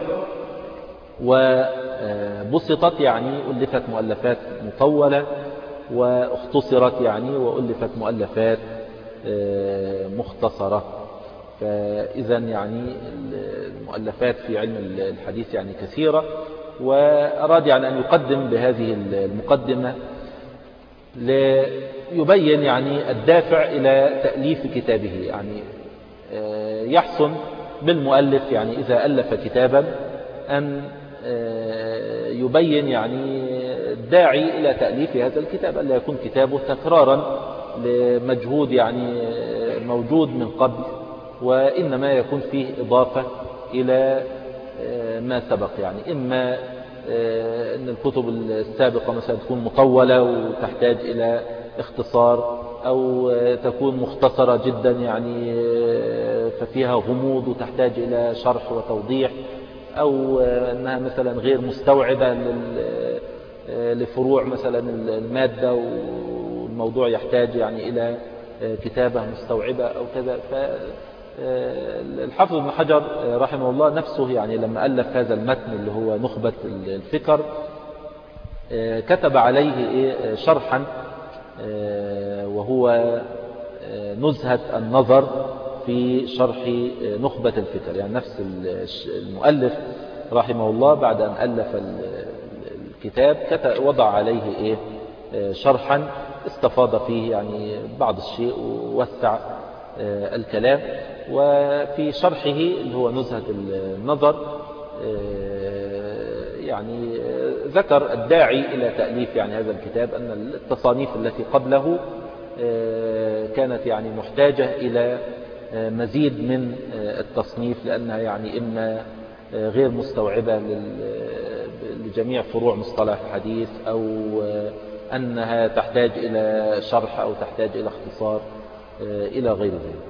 وبسطت يعني ألفت مؤلفات مطولة، واختصرت يعني وألفت مؤلفات مختصرة. فإذا يعني المؤلفات في علم الحديث يعني كثيرة. وأراد يعني أن يقدم بهذه المقدمة ليبين يعني الدافع إلى تأليف كتابه. يعني يحسن بالمؤلف يعني إذا ألف كتابا أن يبين يعني الداعي إلى تأليف هذا الكتاب، ألا يكون كتابه تكرارا لمجهود يعني موجود من قبل، وإنما يكون فيه إضافة إلى ما سبق. يعني إما أن الكتب السابقة مثلا تكون مطولة وتحتاج إلى اختصار، أو تكون مختصرة جدا يعني ففيها غموض وتحتاج إلى شرح وتوضيح، أو أنها مثلا غير مستوعبة لفروع مثلا المادة، والموضوع يحتاج يعني إلى كتابة مستوعبة أو كذا. فالحافظ ابن حجر رحمه الله نفسه يعني لما ألف هذا المتن اللي هو نخبة الفكر كتب عليه شرحا وهو نزهة النظر في شرح نخبة الفكر. يعني نفس المؤلف رحمه الله بعد أن ألف الكتاب وضع عليه إيه شرحا استفاض فيه يعني بعض الشيء ووسع الكلام. وفي شرحه اللي هو نزهة النظر يعني ذكر الداعي إلى تأليف يعني هذا الكتاب أن التصانيف التي قبله كانت يعني محتاجة إلى مزيد من التصنيف، لأنها يعني إما غير مستوعبة لجميع فروع مصطلح الحديث، أو أنها تحتاج إلى شرح أو تحتاج إلى اختصار إلى غير ذلك.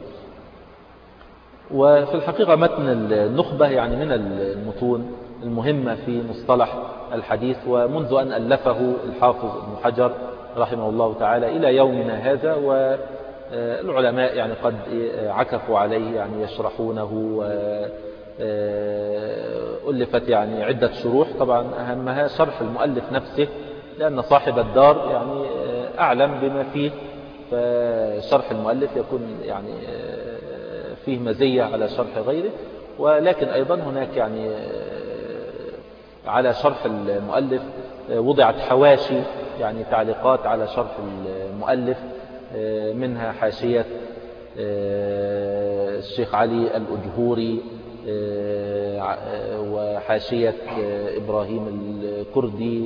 وفي الحقيقة متن النخبة يعني من المتون المهمة في مصطلح الحديث، ومنذ أن ألفه الحافظ ابن حجر رحمه الله تعالى إلى يومنا هذا، والعلماء يعني قد عكفوا عليه يعني يشرحونه، وألفت يعني عدة شروح. طبعا أهمها شرح المؤلف نفسه، لأن صاحب الدار يعني أعلم بما فيه، فشرح المؤلف يكون يعني فيه مزية على شرح غيره. ولكن أيضا هناك يعني على شرح المؤلف وضعت حواشي، يعني تعليقات على شرح المؤلف، منها حاشية الشيخ علي الأجهوري وحاشية إبراهيم الكردي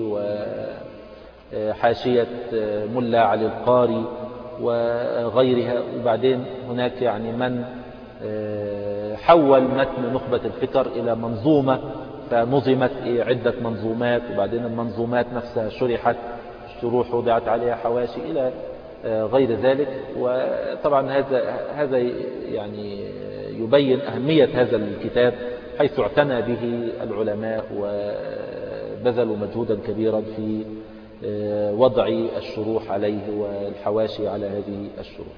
وحاشية ملا علي القاري وغيرها. وبعدين هناك يعني من حول متن نخبة الفكر إلى منظومة، فنظمت عدة منظومات، وبعدين المنظومات نفسها شرحت شروح وضعت عليها حواشي إلى غير ذلك. وطبعا هذا هذا يعني يبين أهمية هذا الكتاب، حيث اعتنى به العلماء وبذلوا مجهودا كبيرا في وضع الشروح عليه والحواشي على هذه الشروح.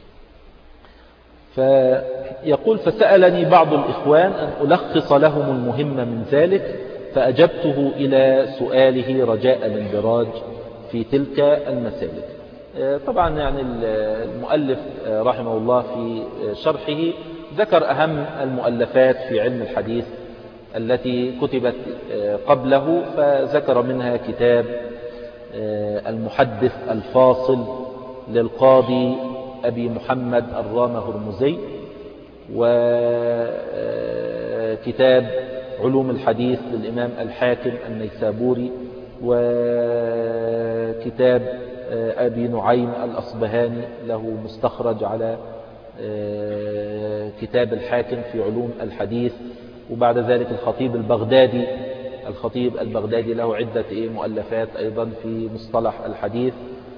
فيقول: فسألني بعض الإخوان أن ألخص لهم المهم من ذلك، فأجبته إلى سؤاله رجاء الاندراج في تلك المسالك. طبعا يعني المؤلف رحمه الله في شرحه ذكر أهم المؤلفات في علم الحديث التي كتبت قبله، فذكر منها كتاب المحدث الفاصل للقاضي أبي محمد الرام هرمزي، وكتاب علوم الحديث للإمام الحاكم النيسابوري، وكتاب أبي نعيم الأصبهاني له مستخرج على كتاب الحاكم في علوم الحديث. وبعد ذلك الخطيب البغدادي الخطيب البغدادي له عدة مؤلفات أيضا في مصطلح الحديث،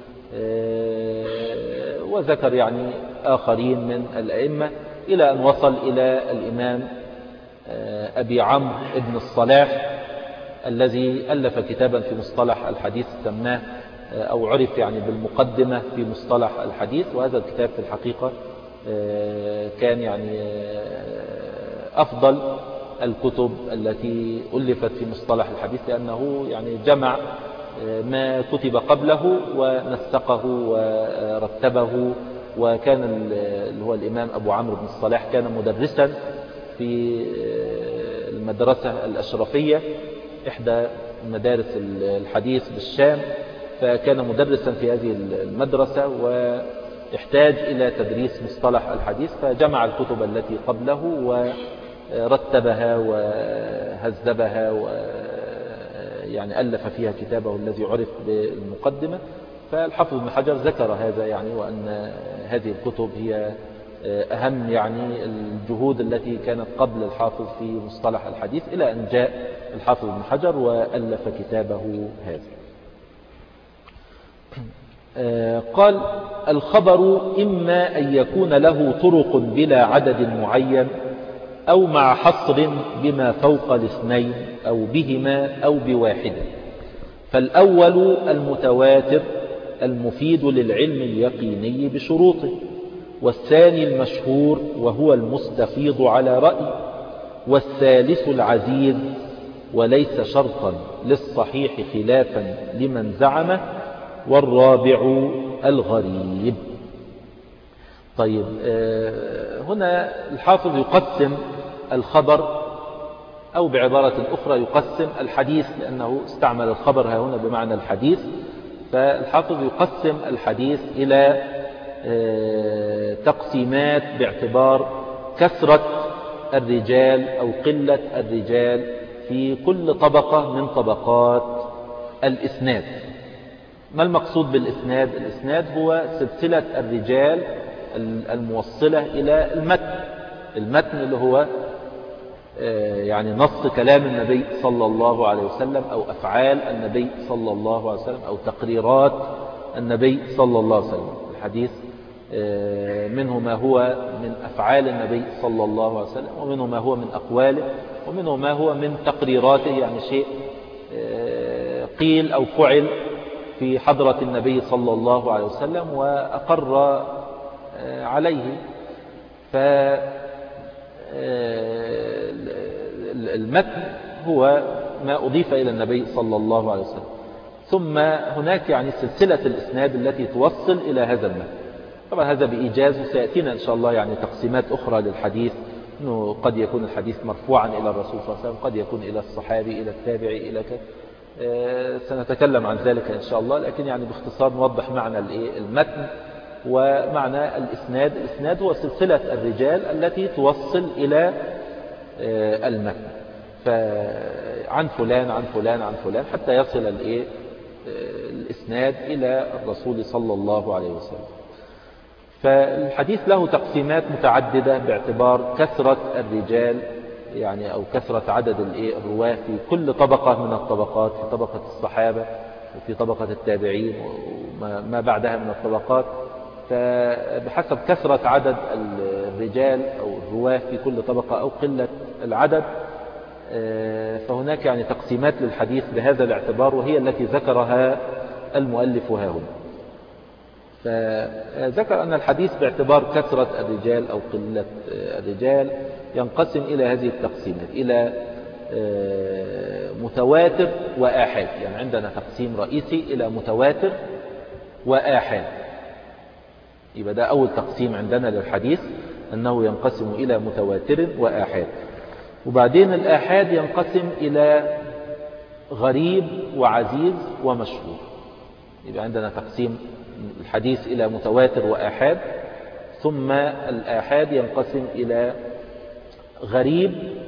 وذكر يعني آخرين من الأئمة، إلى أن وصل إلى الإمام أبي عمرو ابن الصلاح الذي ألف كتابا في مصطلح الحديث سماه أو عرف يعني بالمقدمة في مصطلح الحديث. وهذا الكتاب في الحقيقة كان يعني أفضل الكتب التي ألفت في مصطلح الحديث، لأنه يعني جمع ما كتب قبله ونسقه ورتبه. وكان اللي هو الإمام أبو عمرو بن الصلاح كان مدرسا في المدرسة الأشرفية، إحدى مدارس الحديث بالشام، فكان مدرسا في هذه المدرسة واحتاج إلى تدريس مصطلح الحديث، فجمع الكتب التي قبله ورتبها وهذبها ويعني ألف فيها كتابه الذي عرف بالمقدمة. فالحافظ ابن حجر ذكر هذا يعني، وأن هذه الكتب هي أهم يعني الجهود التي كانت قبل الحافظ في مصطلح الحديث، إلى أن جاء الحافظ ابن حجر وألف كتابه هذا. قال: الخبر إما أن يكون له طرق بلا عدد معين، أو مع حصر بما فوق الاثنين، أو بهما أو بواحد. فالأول المتواتر المفيد للعلم اليقيني بشروطه، والثاني المشهور وهو المستفيض على رأي، والثالث العزيز وليس شرطا للصحيح خلافا لمن زعمه، والرابع الغريب. طيب، هنا الحافظ يقسم الخبر، أو بعبارة أخرى يقسم الحديث، لأنه استعمل الخبر ها هنا بمعنى الحديث. فالحافظ يقسم الحديث إلى تقسيمات باعتبار كثرة الرجال أو قلة الرجال في كل طبقة من طبقات الإسناد. ما المقصود بالإسناد؟ الإسناد هو سلسلة الرجال الموصلة إلى المتن. المتن اللي هو يعني نص كلام النبي صلى الله عليه وسلم، أو أفعال النبي صلى الله عليه وسلم، أو تقريرات النبي صلى الله عليه وسلم. الحديث منه ما هو من أفعال النبي صلى الله عليه وسلم، ومنه ما هو من أقواله، ومنه ما هو من تقريراته، يعني شيء قيل أو فعل في حضرة النبي صلى الله عليه وسلم وأقر عليه. فالمتن هو ما أضيف إلى النبي صلى الله عليه وسلم. ثم هناك يعني سلسلة الإسناد التي توصل إلى هذا المتن. طبعا هذا بإيجاز، وسيأتينا إن شاء الله يعني تقسيمات أخرى للحديث أنه قد يكون الحديث مرفوعا إلى الرسول صلى الله عليه وسلم، قد يكون إلى الصحابي، إلى التابعي، إلى كذا. سنتكلم عن ذلك إن شاء الله، لكن يعني باختصار نوضح معنى المتن ومعنى الإسناد. الإسناد هو سلسلة الرجال التي توصل إلى المتن، فعن فلان عن فلان عن فلان حتى يصل الإسناد إلى الرسول صلى الله عليه وسلم. فالحديث له تقسيمات متعددة باعتبار كثرة الرجال، يعني أو كثرة عدد الرواة في كل طبقة من الطبقات، في طبقة الصحابة وفي طبقة التابعين وما بعدها من الطبقات. فبحسب كثرة عدد الرجال أو الرواة في كل طبقة أو قلة العدد، فهناك يعني تقسيمات للحديث بهذا الاعتبار، وهي التي ذكرها المؤلف ها هنا. فذكر أن الحديث باعتبار كثرة الرجال أو قلة الرجال ينقسم إلى هذه التقسيمات، إلى متواتر وآحاد. يعني عندنا تقسيم رئيسي إلى متواتر وآحاد. يبقى ده أول تقسيم عندنا للحديث، أنه ينقسم إلى متواتر وآحاد. وبعدين الآحاد ينقسم إلى غريب وعزيز ومشهور. يبقى عندنا تقسيم الحديث إلى متواتر وآحاد، ثم الآحاد ينقسم إلى غريب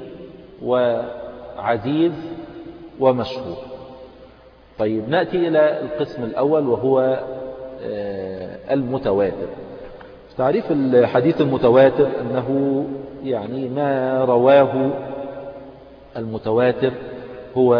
وعزيز ومشهور. طيب نأتي إلى القسم الأول وهو المتواتر. تعريف الحديث المتواتر أنه يعني ما رواه المتواتر هو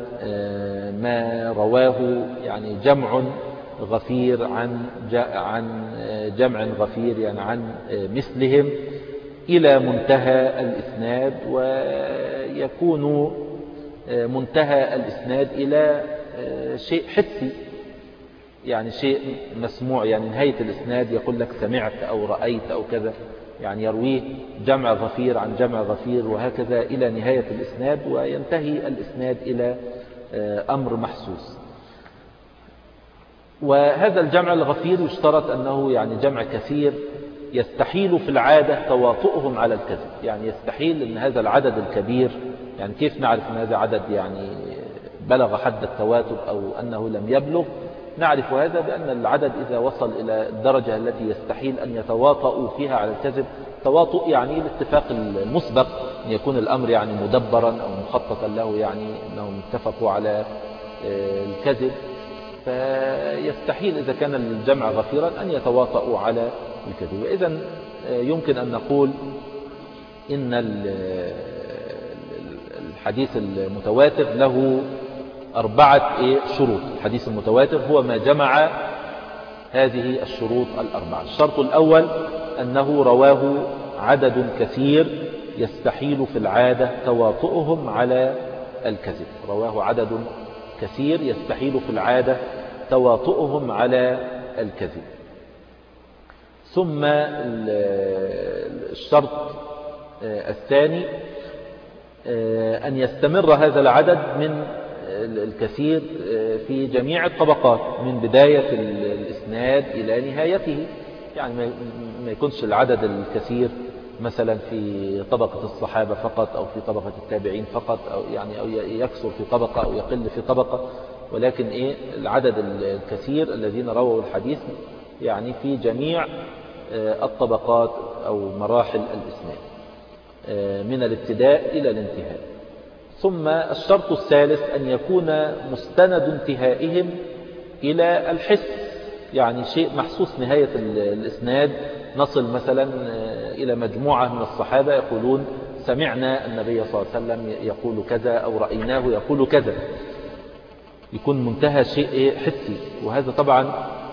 ما رواه يعني جمع غفير عن عن جمع غفير، يعني عن مثلهم إلى منتهى الإسناد. ويكون منتهى الإسناد إلى شيء حسي، يعني شيء مسموع، يعني نهاية الإسناد يقول لك سمعت أو رأيت أو كذا، يعني يرويه جمع غفير عن جمع غفير وهكذا إلى نهاية الإسناد، وينتهي الإسناد إلى أمر محسوس. وهذا الجمع الغفير يشترط أنه يعني جمع كثير، يستحيل في العادة تواطؤهم على الكذب. يعني يستحيل أن هذا العدد الكبير، يعني كيف نعرف أن هذا عدد يعني بلغ حد التواتر أو أنه لم يبلغ؟ نعرف هذا بأن العدد إذا وصل إلى الدرجة التي يستحيل أن يتواطؤوا فيها على الكذب، تواطؤ يعني الاتفاق المسبق، أن يكون الأمر يعني مدبرا أو مخططا له، يعني أنهم اتفقوا على الكذب. فيستحيل إذا كان الجمع غفيرا أن يتواطؤوا على الكذب. إذن يمكن أن نقول إن الحديث المتواتر له أربعة شروط. الحديث المتواتر هو ما جمع هذه الشروط الأربعة. الشرط الأول أنه رواه عدد كثير يستحيل في العادة تواطؤهم على الكذب. رواه عدد كثير يستحيل في العادة تواطؤهم على الكذب. ثم الشرط الثاني أن يستمر هذا العدد من الكثير في جميع الطبقات من بداية الإسناد إلى نهايته. يعني ما يكونش العدد الكثير مثلا في طبقة الصحابة فقط أو في طبقة التابعين فقط، أو يعني أو يكثر في طبقة أو يقل في طبقة، ولكن إيه العدد الكثير الذين رووا الحديث يعني في جميع الطبقات أو مراحل الإسناد من الابتداء إلى الانتهاء. ثم الشرط الثالث أن يكون مستند انتهائهم إلى الحس، يعني شيء محسوس نهاية الإسناد. نصل مثلا إلى مجموعة من الصحابة يقولون سمعنا النبي صلى الله عليه وسلم يقول كذا أو رأيناه يقول كذا، يكون منتهى شيء حسي. وهذا طبعا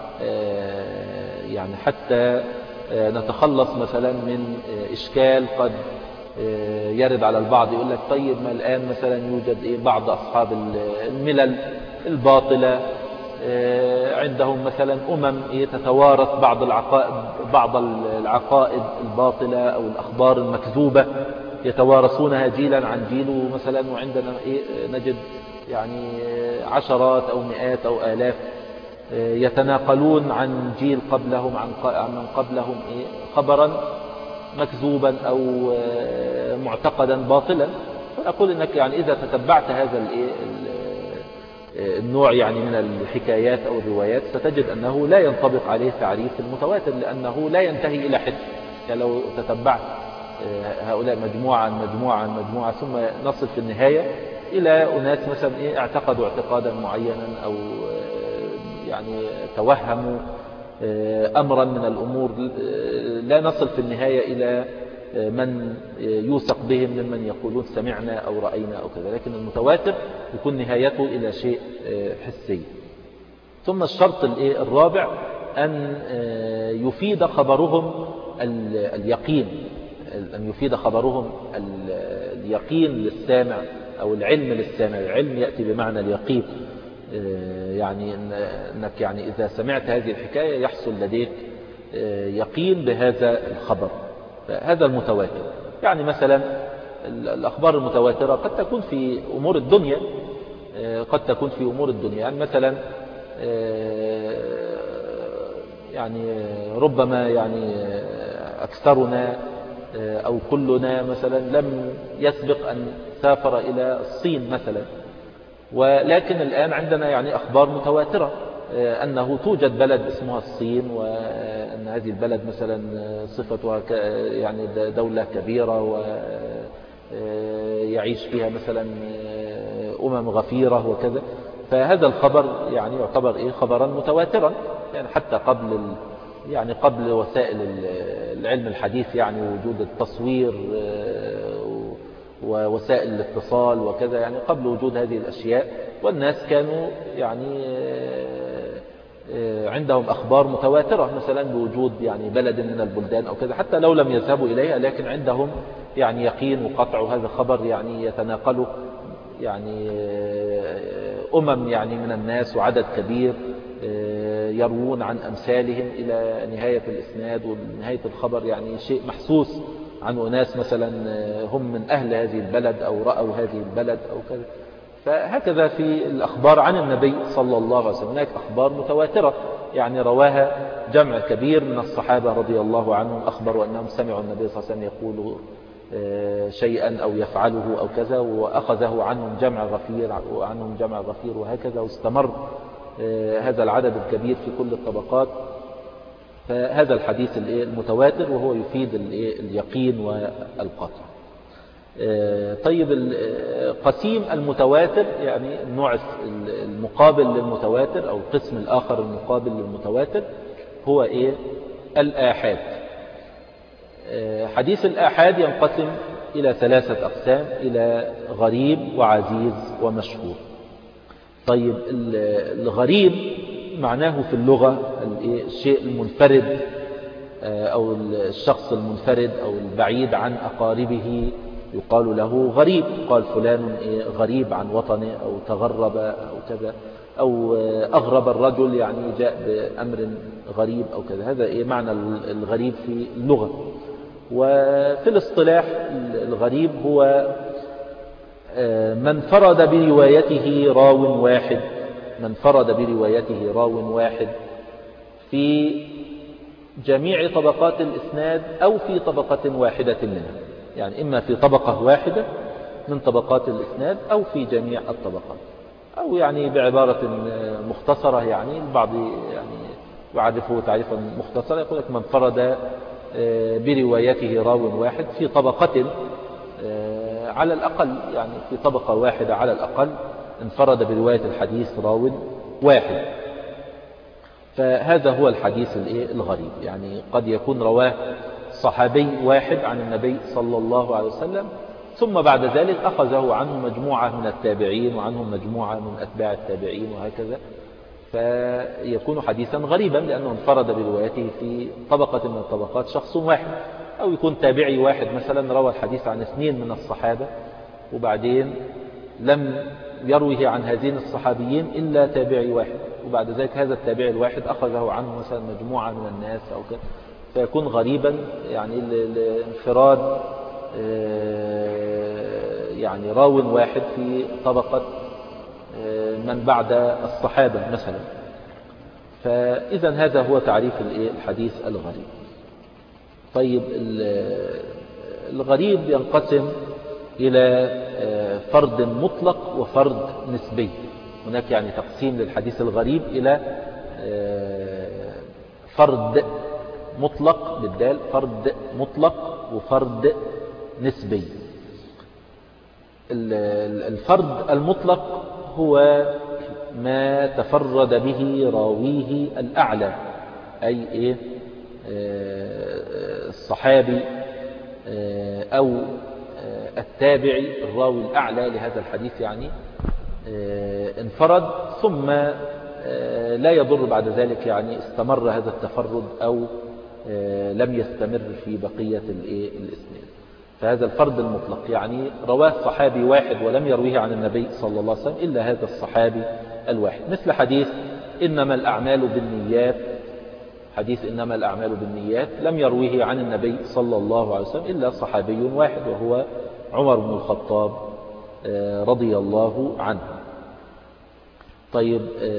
يعني حتى نتخلص مثلا من إشكال قد يرد على البعض، يقول لك طيب ما الآن مثلا يوجد بعض أصحاب الملل الباطلة عندهم مثلا أمم تتوارث بعض العقائد بعض العقائد الباطلة أو الأخبار المكذوبة، يتوارثونها جيلا عن جيل مثلا، وعندنا نجد يعني عشرات أو مئات أو آلاف يتناقلون عن جيل قبلهم عن من قبلهم خبرا مكذوبا أو معتقدا باطلا. فأقول أنك يعني إذا تتبعت هذا النوع يعني من الحكايات أو الروايات ستجد أنه لا ينطبق عليه تعريف المتواتر، لأنه لا ينتهي إلى حد. يعني لو تتبعت هؤلاء مجموعة مجموعة مجموعة ثم نصل في النهاية إلى أناس مثلا اعتقدوا اعتقادا معينا أو يعني توهموا أمرا من الأمور، لا نصل في النهاية إلى من يوثق بهم ممن يقولون سمعنا أو رأينا أو كذا. لكن المتواتر يكون نهايته إلى شيء حسي. ثم الشرط الرابع أن يفيد خبرهم اليقين، أن يفيد خبرهم اليقين للسامع أو العلم للسامع. العلم يأتي بمعنى اليقين، يعني أنك يعني إذا سمعت هذه الحكاية يحصل لديك يقين بهذا الخبر. هذا المتواتر. يعني مثلا الأخبار المتواترة قد تكون في أمور الدنيا، قد تكون في أمور الدنيا. يعني مثلا يعني ربما يعني أكثرنا أو كلنا مثلا لم يسبق أن سافر إلى الصين مثلا، ولكن الآن عندنا يعني أخبار متواترة أنه توجد بلد اسمها الصين، وأن هذه البلد مثلا صفتها يعني دولة كبيرة ويعيش فيها مثلا أمم غفيرة وكذا. فهذا الخبر يعني يعتبر إيه خبرا متواترا، يعني حتى قبل يعني قبل وسائل العلم الحديث، يعني وجود التصوير ووسائل الاتصال وكذا، يعني قبل وجود هذه الأشياء. والناس كانوا يعني عندهم أخبار متواترة مثلا بوجود يعني بلد من البلدان أو كذا، حتى لو لم يذهبوا إليها لكن عندهم يعني يقين وقطع. وهذا خبر يعني يتناقله يعني أمم يعني من الناس وعدد كبير يروون عن أمثالهم إلى نهاية الإسناد، ونهاية الخبر يعني شيء محسوس عن أناس مثلا هم من أهل هذه البلد أو رأوا هذه البلد أو كذا. فهكذا في الأخبار عن النبي صلى الله عليه وسلم هناك أخبار متواترة يعني رواها جمع كبير من الصحابة رضي الله عنهم، أخبروا أنهم سمعوا النبي صلى الله عليه وسلم يقول شيئا أو يفعله أو كذا، وأخذه عنهم جمع غفير وعنهم جمع غفير وهكذا، واستمر هذا العدد الكبير في كل الطبقات. فهذا الحديث المتواتر وهو يفيد اليقين والقطع. طيب قسيم المتواتر يعني النوع المقابل للمتواتر أو القسم الآخر المقابل للمتواتر هو إيه؟ الآحاد. حديث الآحاد ينقسم إلى ثلاثة أقسام، إلى غريب وعزيز ومشهور. طيب الغريب معناه في اللغة الشيء المنفرد أو الشخص المنفرد أو البعيد عن أقاربه يقال له غريب. قال فلان غريب عن وطنه أو تغرب أو كذا، أو أغرب الرجل يعني جاء بأمر غريب أو كذا. هذا إيه معنى الغريب في اللغة. وفي الاصطلاح الغريب هو من فرد بروايته راو واحد، من فرد بروايته راو واحد في جميع طبقات الإسناد أو في طبقة واحدة منها، يعني إما في طبقة واحدة من طبقات الإسناد أو في جميع الطبقات، أو يعني بعبارة مختصرة يعني البعض يعني يعرفه تعريفا مختصرا يقول لك من فرد بروايته راو واحد في طبقة على الأقل، يعني في طبقة واحدة على الأقل انفرد برواية الحديث راو واحد. فهذا هو الحديث الغريب، يعني قد يكون رواه صحابي واحد عن النبي صلى الله عليه وسلم، ثم بعد ذلك أخذه عنه مجموعة من التابعين وعنهم مجموعة من أتباع التابعين وهكذا، فيكون حديثا غريبا لأنه انفرد بروايته في طبقة من الطبقات شخص واحد. أو يكون تابعي واحد مثلا روى الحديث عن اثنين من الصحابة وبعدين لم يرويه عن هذين الصحابيين إلا تابعي واحد، وبعد ذلك هذا التابعي الواحد أخذه عنه مثلا مجموعة من الناس أو كده، فيكون غريبا يعني الانفراد يعني راو واحد في طبقة من بعد الصحابة مثلا. فإذا هذا هو تعريف الحديث الغريب. طيب الغريب ينقسم إلى فرد مطلق وفرد نسبي. هناك يعني تقسيم للحديث الغريب إلى فرد مطلق بالدال، فرد مطلق وفرد نسبي. الفرد المطلق هو ما تفرد به راويه الأعلى، أي إيه الصحابي أو التابعي الراوي الأعلى لهذا الحديث يعني انفرد، ثم لا يضر بعد ذلك يعني استمر هذا التفرد أو لم يستمر في بقية الإسناد. فهذا الفرد المطلق يعني رواه صحابي واحد ولم يرويه عن النبي صلى الله عليه وسلم إلا هذا الصحابي الواحد، مثل حديث إنما الأعمال بالنيات. حديث إنما الأعمال بالنيات لم يرويه عن النبي صلى الله عليه وسلم إلا صحابي واحد وهو عمر بن الخطاب رضي الله عنه. طيب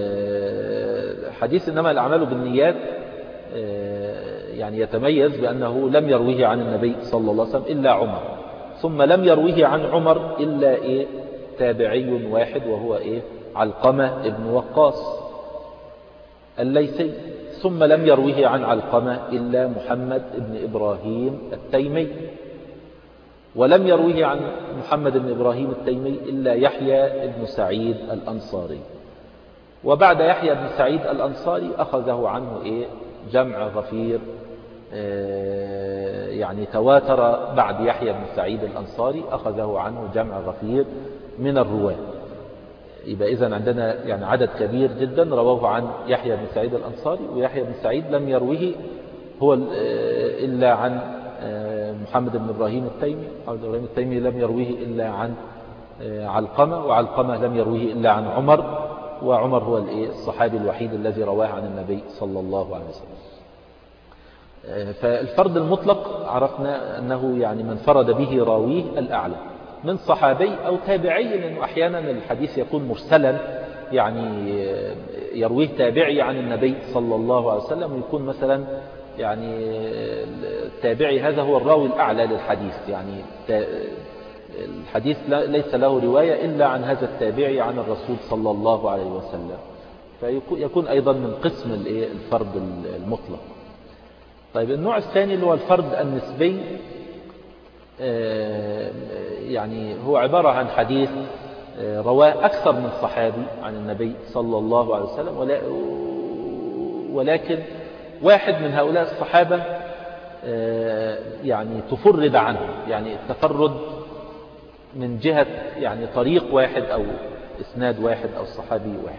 حديث إنما الأعمال بالنيات يعني يتميز بأنه لم يرويه عن النبي صلى الله عليه وسلم إلا عمر، ثم لم يرويه عن عمر إلا إيه تابعي واحد وهو إيه علقمة ابن وقاص الليثي، ثم لم يرويه عن علقمة إلا محمد ابن إبراهيم التيمي، ولم يرويه عن محمد بن إبراهيم التيمي إلا يحيى بن سعيد الأنصاري، وبعد يحيى بن سعيد الأنصاري أخذه عنه إيه جمع غفير، يعني تواتر بعد يحيى بن سعيد الأنصاري أخذه عنه جمع غفير من الرواة. يبقى إذن عندنا يعني عدد كبير جدا رواه عن يحيى بن سعيد الأنصاري، ويحيى بن سعيد لم يرويه هو إلا عن محمد بن إبراهيم التيمي، محمد بن إبراهيم التيمي لم يرويه إلا عن علقمة، وعلقمة لم يرويه إلا عن عمر، وعمر هو الصحابي الوحيد الذي رواه عن النبي صلى الله عليه وسلم. فالفرد المطلق عرفنا أنه يعني من فرد به راويه الأعلى من صحابي أو تابعي، لأنه أحيانا الحديث يكون مرسلا يعني يرويه تابعي عن النبي صلى الله عليه وسلم، ويكون مثلا يعني التابعي هذا هو الراوي الأعلى للحديث، يعني الحديث ليس له رواية إلا عن هذا التابعي عن الرسول صلى الله عليه وسلم، فيكون أيضا من قسم الفرد المطلق. طيب النوع الثاني اللي هو الفرد النسبي، يعني هو عبارة عن حديث رواه أكثر من صحابي عن النبي صلى الله عليه وسلم، ولكن واحد من هؤلاء الصحابة يعني تفرد عنه، يعني التفرد من جهة يعني طريق واحد أو إسناد واحد أو صحابي واحد.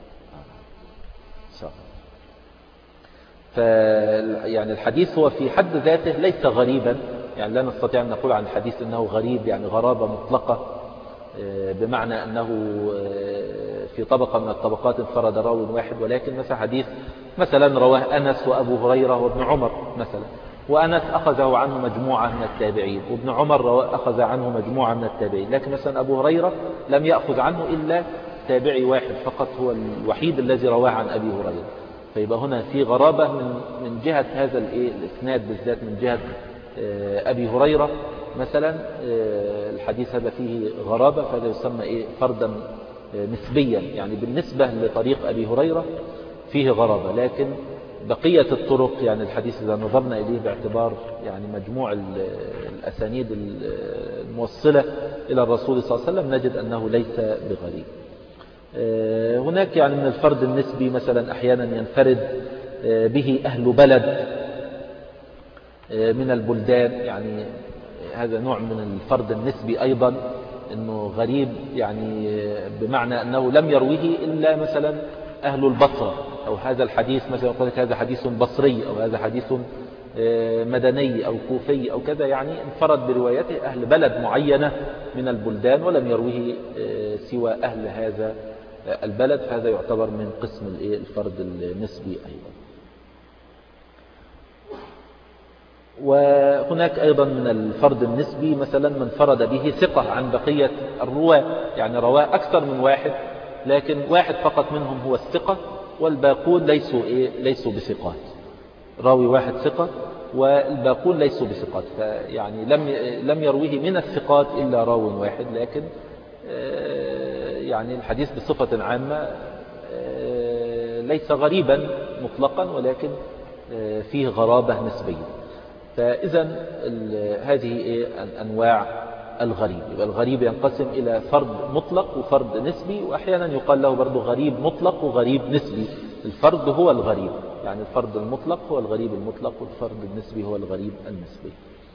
فيعني الحديث هو في حد ذاته ليس غريبا، يعني لا نستطيع أن نقول عن الحديث أنه غريب يعني غرابة مطلقة بمعنى أنه في طبقة من الطبقات انفرد راوي واحد، ولكن مثلا حديث مثلا رواه أنس وأبو هريرة وابن عمر مثلا، وأنس أخذه عنه مجموعة من التابعين، وابن عمر أخذ عنه مجموعة من التابعين، لكن مثلا أبو هريرة لم يأخذ عنه إلا تابعي واحد فقط هو الوحيد الذي رواه عن أبي هريرة. فيبقى هنا في غرابة من من جهة هذا الإسناد بالذات، من جهة أبي هريرة مثلا الحديث هذا فيه غرابة، فهذا يسمى إيه فردا نسبيا، يعني بالنسبة لطريق أبي هريرة فيه غرابة، لكن بقية الطرق يعني الحديث إذا نظرنا إليه باعتبار يعني مجموع الأسانيد الموصلة إلى الرسول صلى الله عليه وسلم نجد أنه ليس بغريب. هناك يعني من الفرد النسبي مثلا أحيانا ينفرد به أهل بلد من البلدان، يعني هذا نوع من الفرد النسبي أيضا، أنه غريب يعني بمعنى أنه لم يرويه إلا مثلا أهل البصرة، أو هذا الحديث مثلا يقول لك هذا حديث بصري أو هذا حديث مدني أو كوفي أو كذا، يعني انفرد بروايته أهل بلد معينة من البلدان ولم يرويه سوى أهل هذا البلد، فهذا يعتبر من قسم الفرد النسبي أيضا. وهناك أيضا من الفرد النسبي مثلا من فرد به ثقة عن بقية الرواة، يعني رواه أكثر من واحد لكن واحد فقط منهم هو الثقة والباقون ليسوا إيه ليسوا بثقات، راوي واحد ثقة والباقون ليسوا بثقات، فيعني لم لم يرويه من الثقات إلا راو واحد، لكن يعني الحديث بصفة عامة ليس غريبا مطلقا، ولكن فيه غرابة نسبية. فإذا هذه أنواع الغريب. يبقى الغريب ينقسم إلى فرد مطلق وفرد نسبي، وأحيانا يقال له برضو غريب مطلق وغريب نسبي. الفرد هو الغريب، يعني الفرد المطلق هو الغريب المطلق، والفرد النسبي هو الغريب النسبي.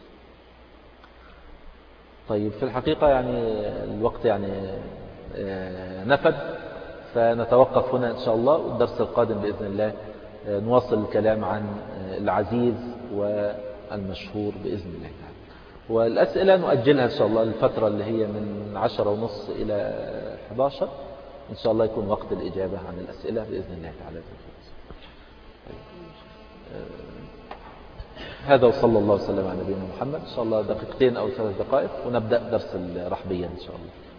طيب في الحقيقة يعني الوقت يعني نفد، فنتوقف هنا إن شاء الله، والدرس القادم بإذن الله نواصل الكلام عن العزيز والمشهور بإذن الله تعالى. والأسئلة نؤجلها إن شاء الله الفترة اللي هي من عشرة ونص إلى إحدى عشر، إن شاء الله يكون وقت الإجابة عن الأسئلة بإذن الله تعالى. هذا وصلى الله وسلم على نبينا محمد. إن شاء الله دقيقتين أو ثلاث دقائق ونبدأ درس الرحبية إن شاء الله.